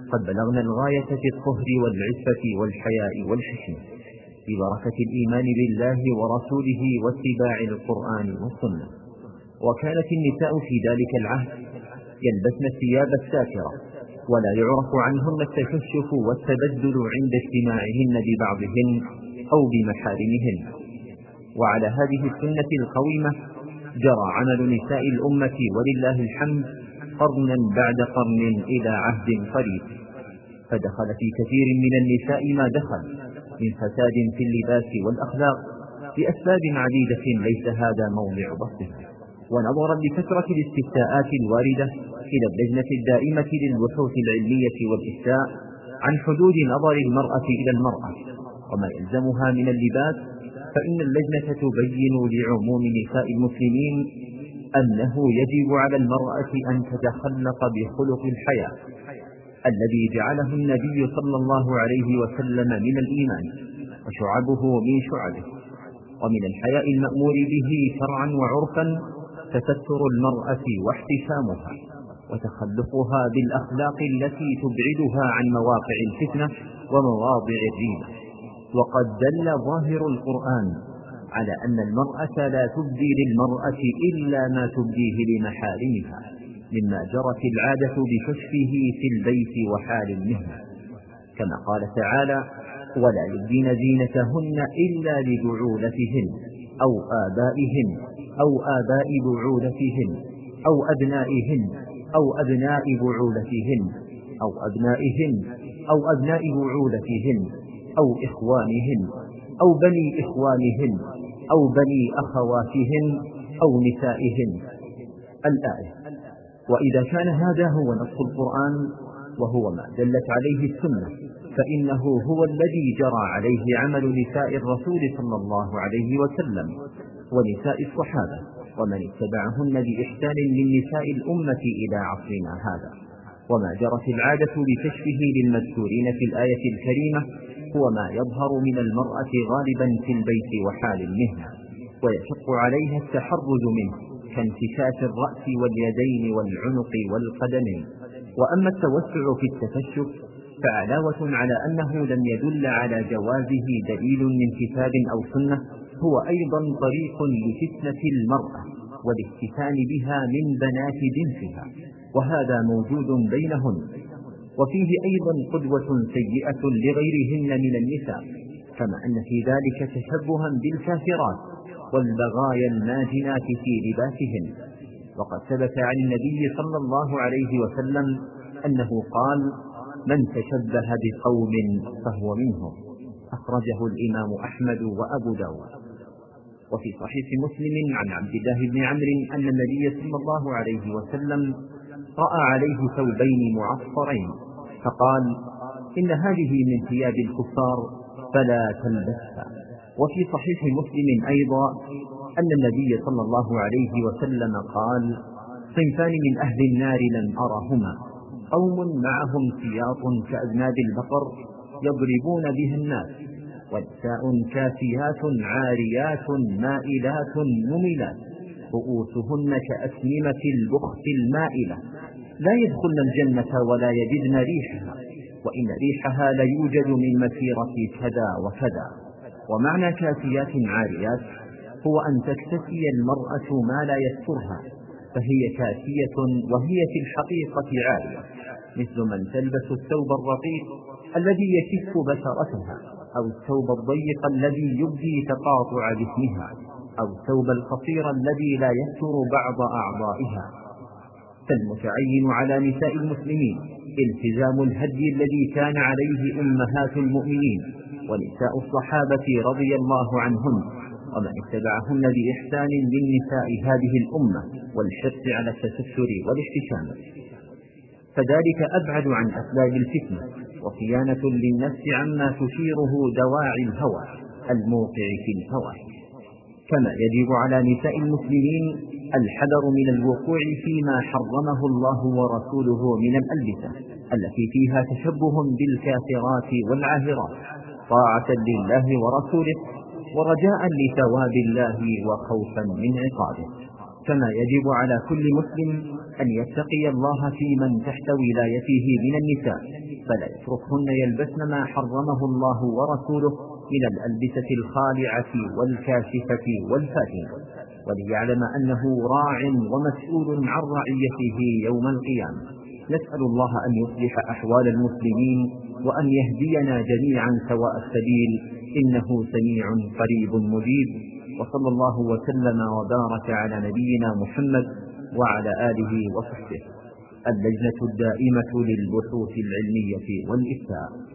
قد بلغنا الغاية في الطهر والعفة والحياء والحشم ببركة الإيمان بالله ورسوله واتباع القرآن والسنة. وكانت النساء في ذلك العهد يلبسن الثياب الساترة، ولا يعرف عنهن التكشف والتبدل عند اجتماعهن ببعضهن أو بمحارمهن. وعلى هذه السنة القويمة جرى عمل نساء الأمة ولله الحمد قرنا بعد قرن إلى عهد قريب، فدخل في كثير من النساء ما دخل من فساد في اللباس والأخلاق لأسباب عديدة ليس هذا موضع بحثها. ونظرا لكثرة الاستفتاءات الواردة إلى اللجنة الدائمة للبحوث العلمية والإفتاء عن حدود نظر المرأة إلى المرأة وما يلزمها من اللباس، فإن اللجنة تبين لعموم نساء المسلمين أنه يجب على المرأة أن تتخلق بخلق الحياء الذي جعله النبي صلى الله عليه وسلم من الإيمان وشعبه من شعبه. ومن الحياء المأمور به شرعا وعرفا تستر المرأة واحتشامها وتخلقها بالأخلاق التي تبعدها عن مواقع الفتنة ومواضع الريبة. وقد دل ظاهر القرآن على أن المرأة لا تبدي للمرأة إلا ما تبديه لمحارمها، مما جرت العادة بكشفه في البيت وحال المهنة، كما قال تعالى: ولا يبدين زينتهن إلا لبعولتهن أو آبائهن أو آباء بعولتهن أو أبنائهن أو أبناء بعولتهن أو أبنائهن أو أبناء بعولتهن أو إخوانهن أو بني إخوانهن أو بني أخواتهن أو نسائهن. الآية. وإذا كان هذا هو نص القرآن وهو ما دلت عليه السنة، فإنه هو الذي جرى عليه عمل نساء الرسول صلى الله عليه وسلم ونساء الصحابة ومن اتبعهن بإحسان من نساء الأمة إلى عصرنا هذا. وما جرت العادة بكشفه للمذكورين في الآية الكريمة هو ما يظهر من المرأة غالبا في البيت وحال المهنة ويشق عليها التحرز منه، كانكشاف الرأس واليدين والعنق والقدمين. وأما التوسع في التكشف فعلاوة على أنه لم يدل على جوازه دليل من كتاب أو سنة، هو أيضا طريق لفتنة المرأة والافتتان بها من بنات جنسها، وهذا موجود بينهن. وفيه أيضا قدوة سيئة لغيرهن من النساء، كما أن في ذلك تشبها بالكافرات والبغايا الماجنات في لباسهن. وقد ثبت عن النبي صلى الله عليه وسلم أنه قال: من تشبه بقوم فهو منهم. أخرجه الإمام أحمد وأبو داود. وفي صحيح مسلم عن عبد الله بن عمرو أن النبي صلى الله عليه وسلم رأى عليه ثوبين معصرين فقال: إن هذه من ثياب الكفار فلا تلبسها. وفي صحيح مسلم أيضا أن النبي صلى الله عليه وسلم قال: صنفان من أهل النار لم أرهما، قوم معهم سياط كأذناب البقر يضربون بها الناس، ونساء كاسيات عاريات مائلات مميلات رؤوسهن كأسنمة البخت المائلة، لا يدخلن الجنة ولا يجدن ريحها، وإن ريحها ليوجد من مسيرة كذا وكذا. ومعنى كاسيات عاريات هو أن تكتسي المرأة ما لا يسترها، فهي كاسية وهي في الحقيقة عارية، مثل من تلبس الثوب الرقيق الذي يكف بشرتها، أو الثوب الضيق الذي يبدي تقاطع جسمها، أو الثوب القصير الذي لا يستر بعض أعضائها. فالمتعين على نساء المسلمين التزام الهدي الذي كان عليه أمهات المؤمنين ونساء الصحابة رضي الله عنهن ومن اتبعهن بإحسان من نساء هذه الأمة، والحرص على التستر والاحتشام، فذلك أبعد عن أسباب الفتنة وصيانة للنفس عما تشيره دواعي الهوى الموقع في الفواحش. كما يجب على نساء المسلمين الحذر من الوقوع فيما حرمه الله ورسوله من الألبسة التي فيها تشبه بالكافرات والعاهرات، طاعة لله ورسوله ورجاء لثواب الله وخوفا من عقابه. كما يجب على كل مسلم أن يتقي الله في من تحت ولايته من النساء، فلا يتركهن يلبسن ما حرمه الله ورسوله من الألبسة الخالعة والكاشفة والفاتنة، وليعلم أنه راع ومسؤول عن رعيته يوم القيامة. نسأل الله أن يصلح أحوال المسلمين وأن يهدينا جميعا سواء السبيل، إنه سميع قريب مجيب. وصلى الله وسلم وبارك على نبينا محمد وعلى آله وصحبه. اللجنة الدائمة للبحوث العلمية والإفتاء.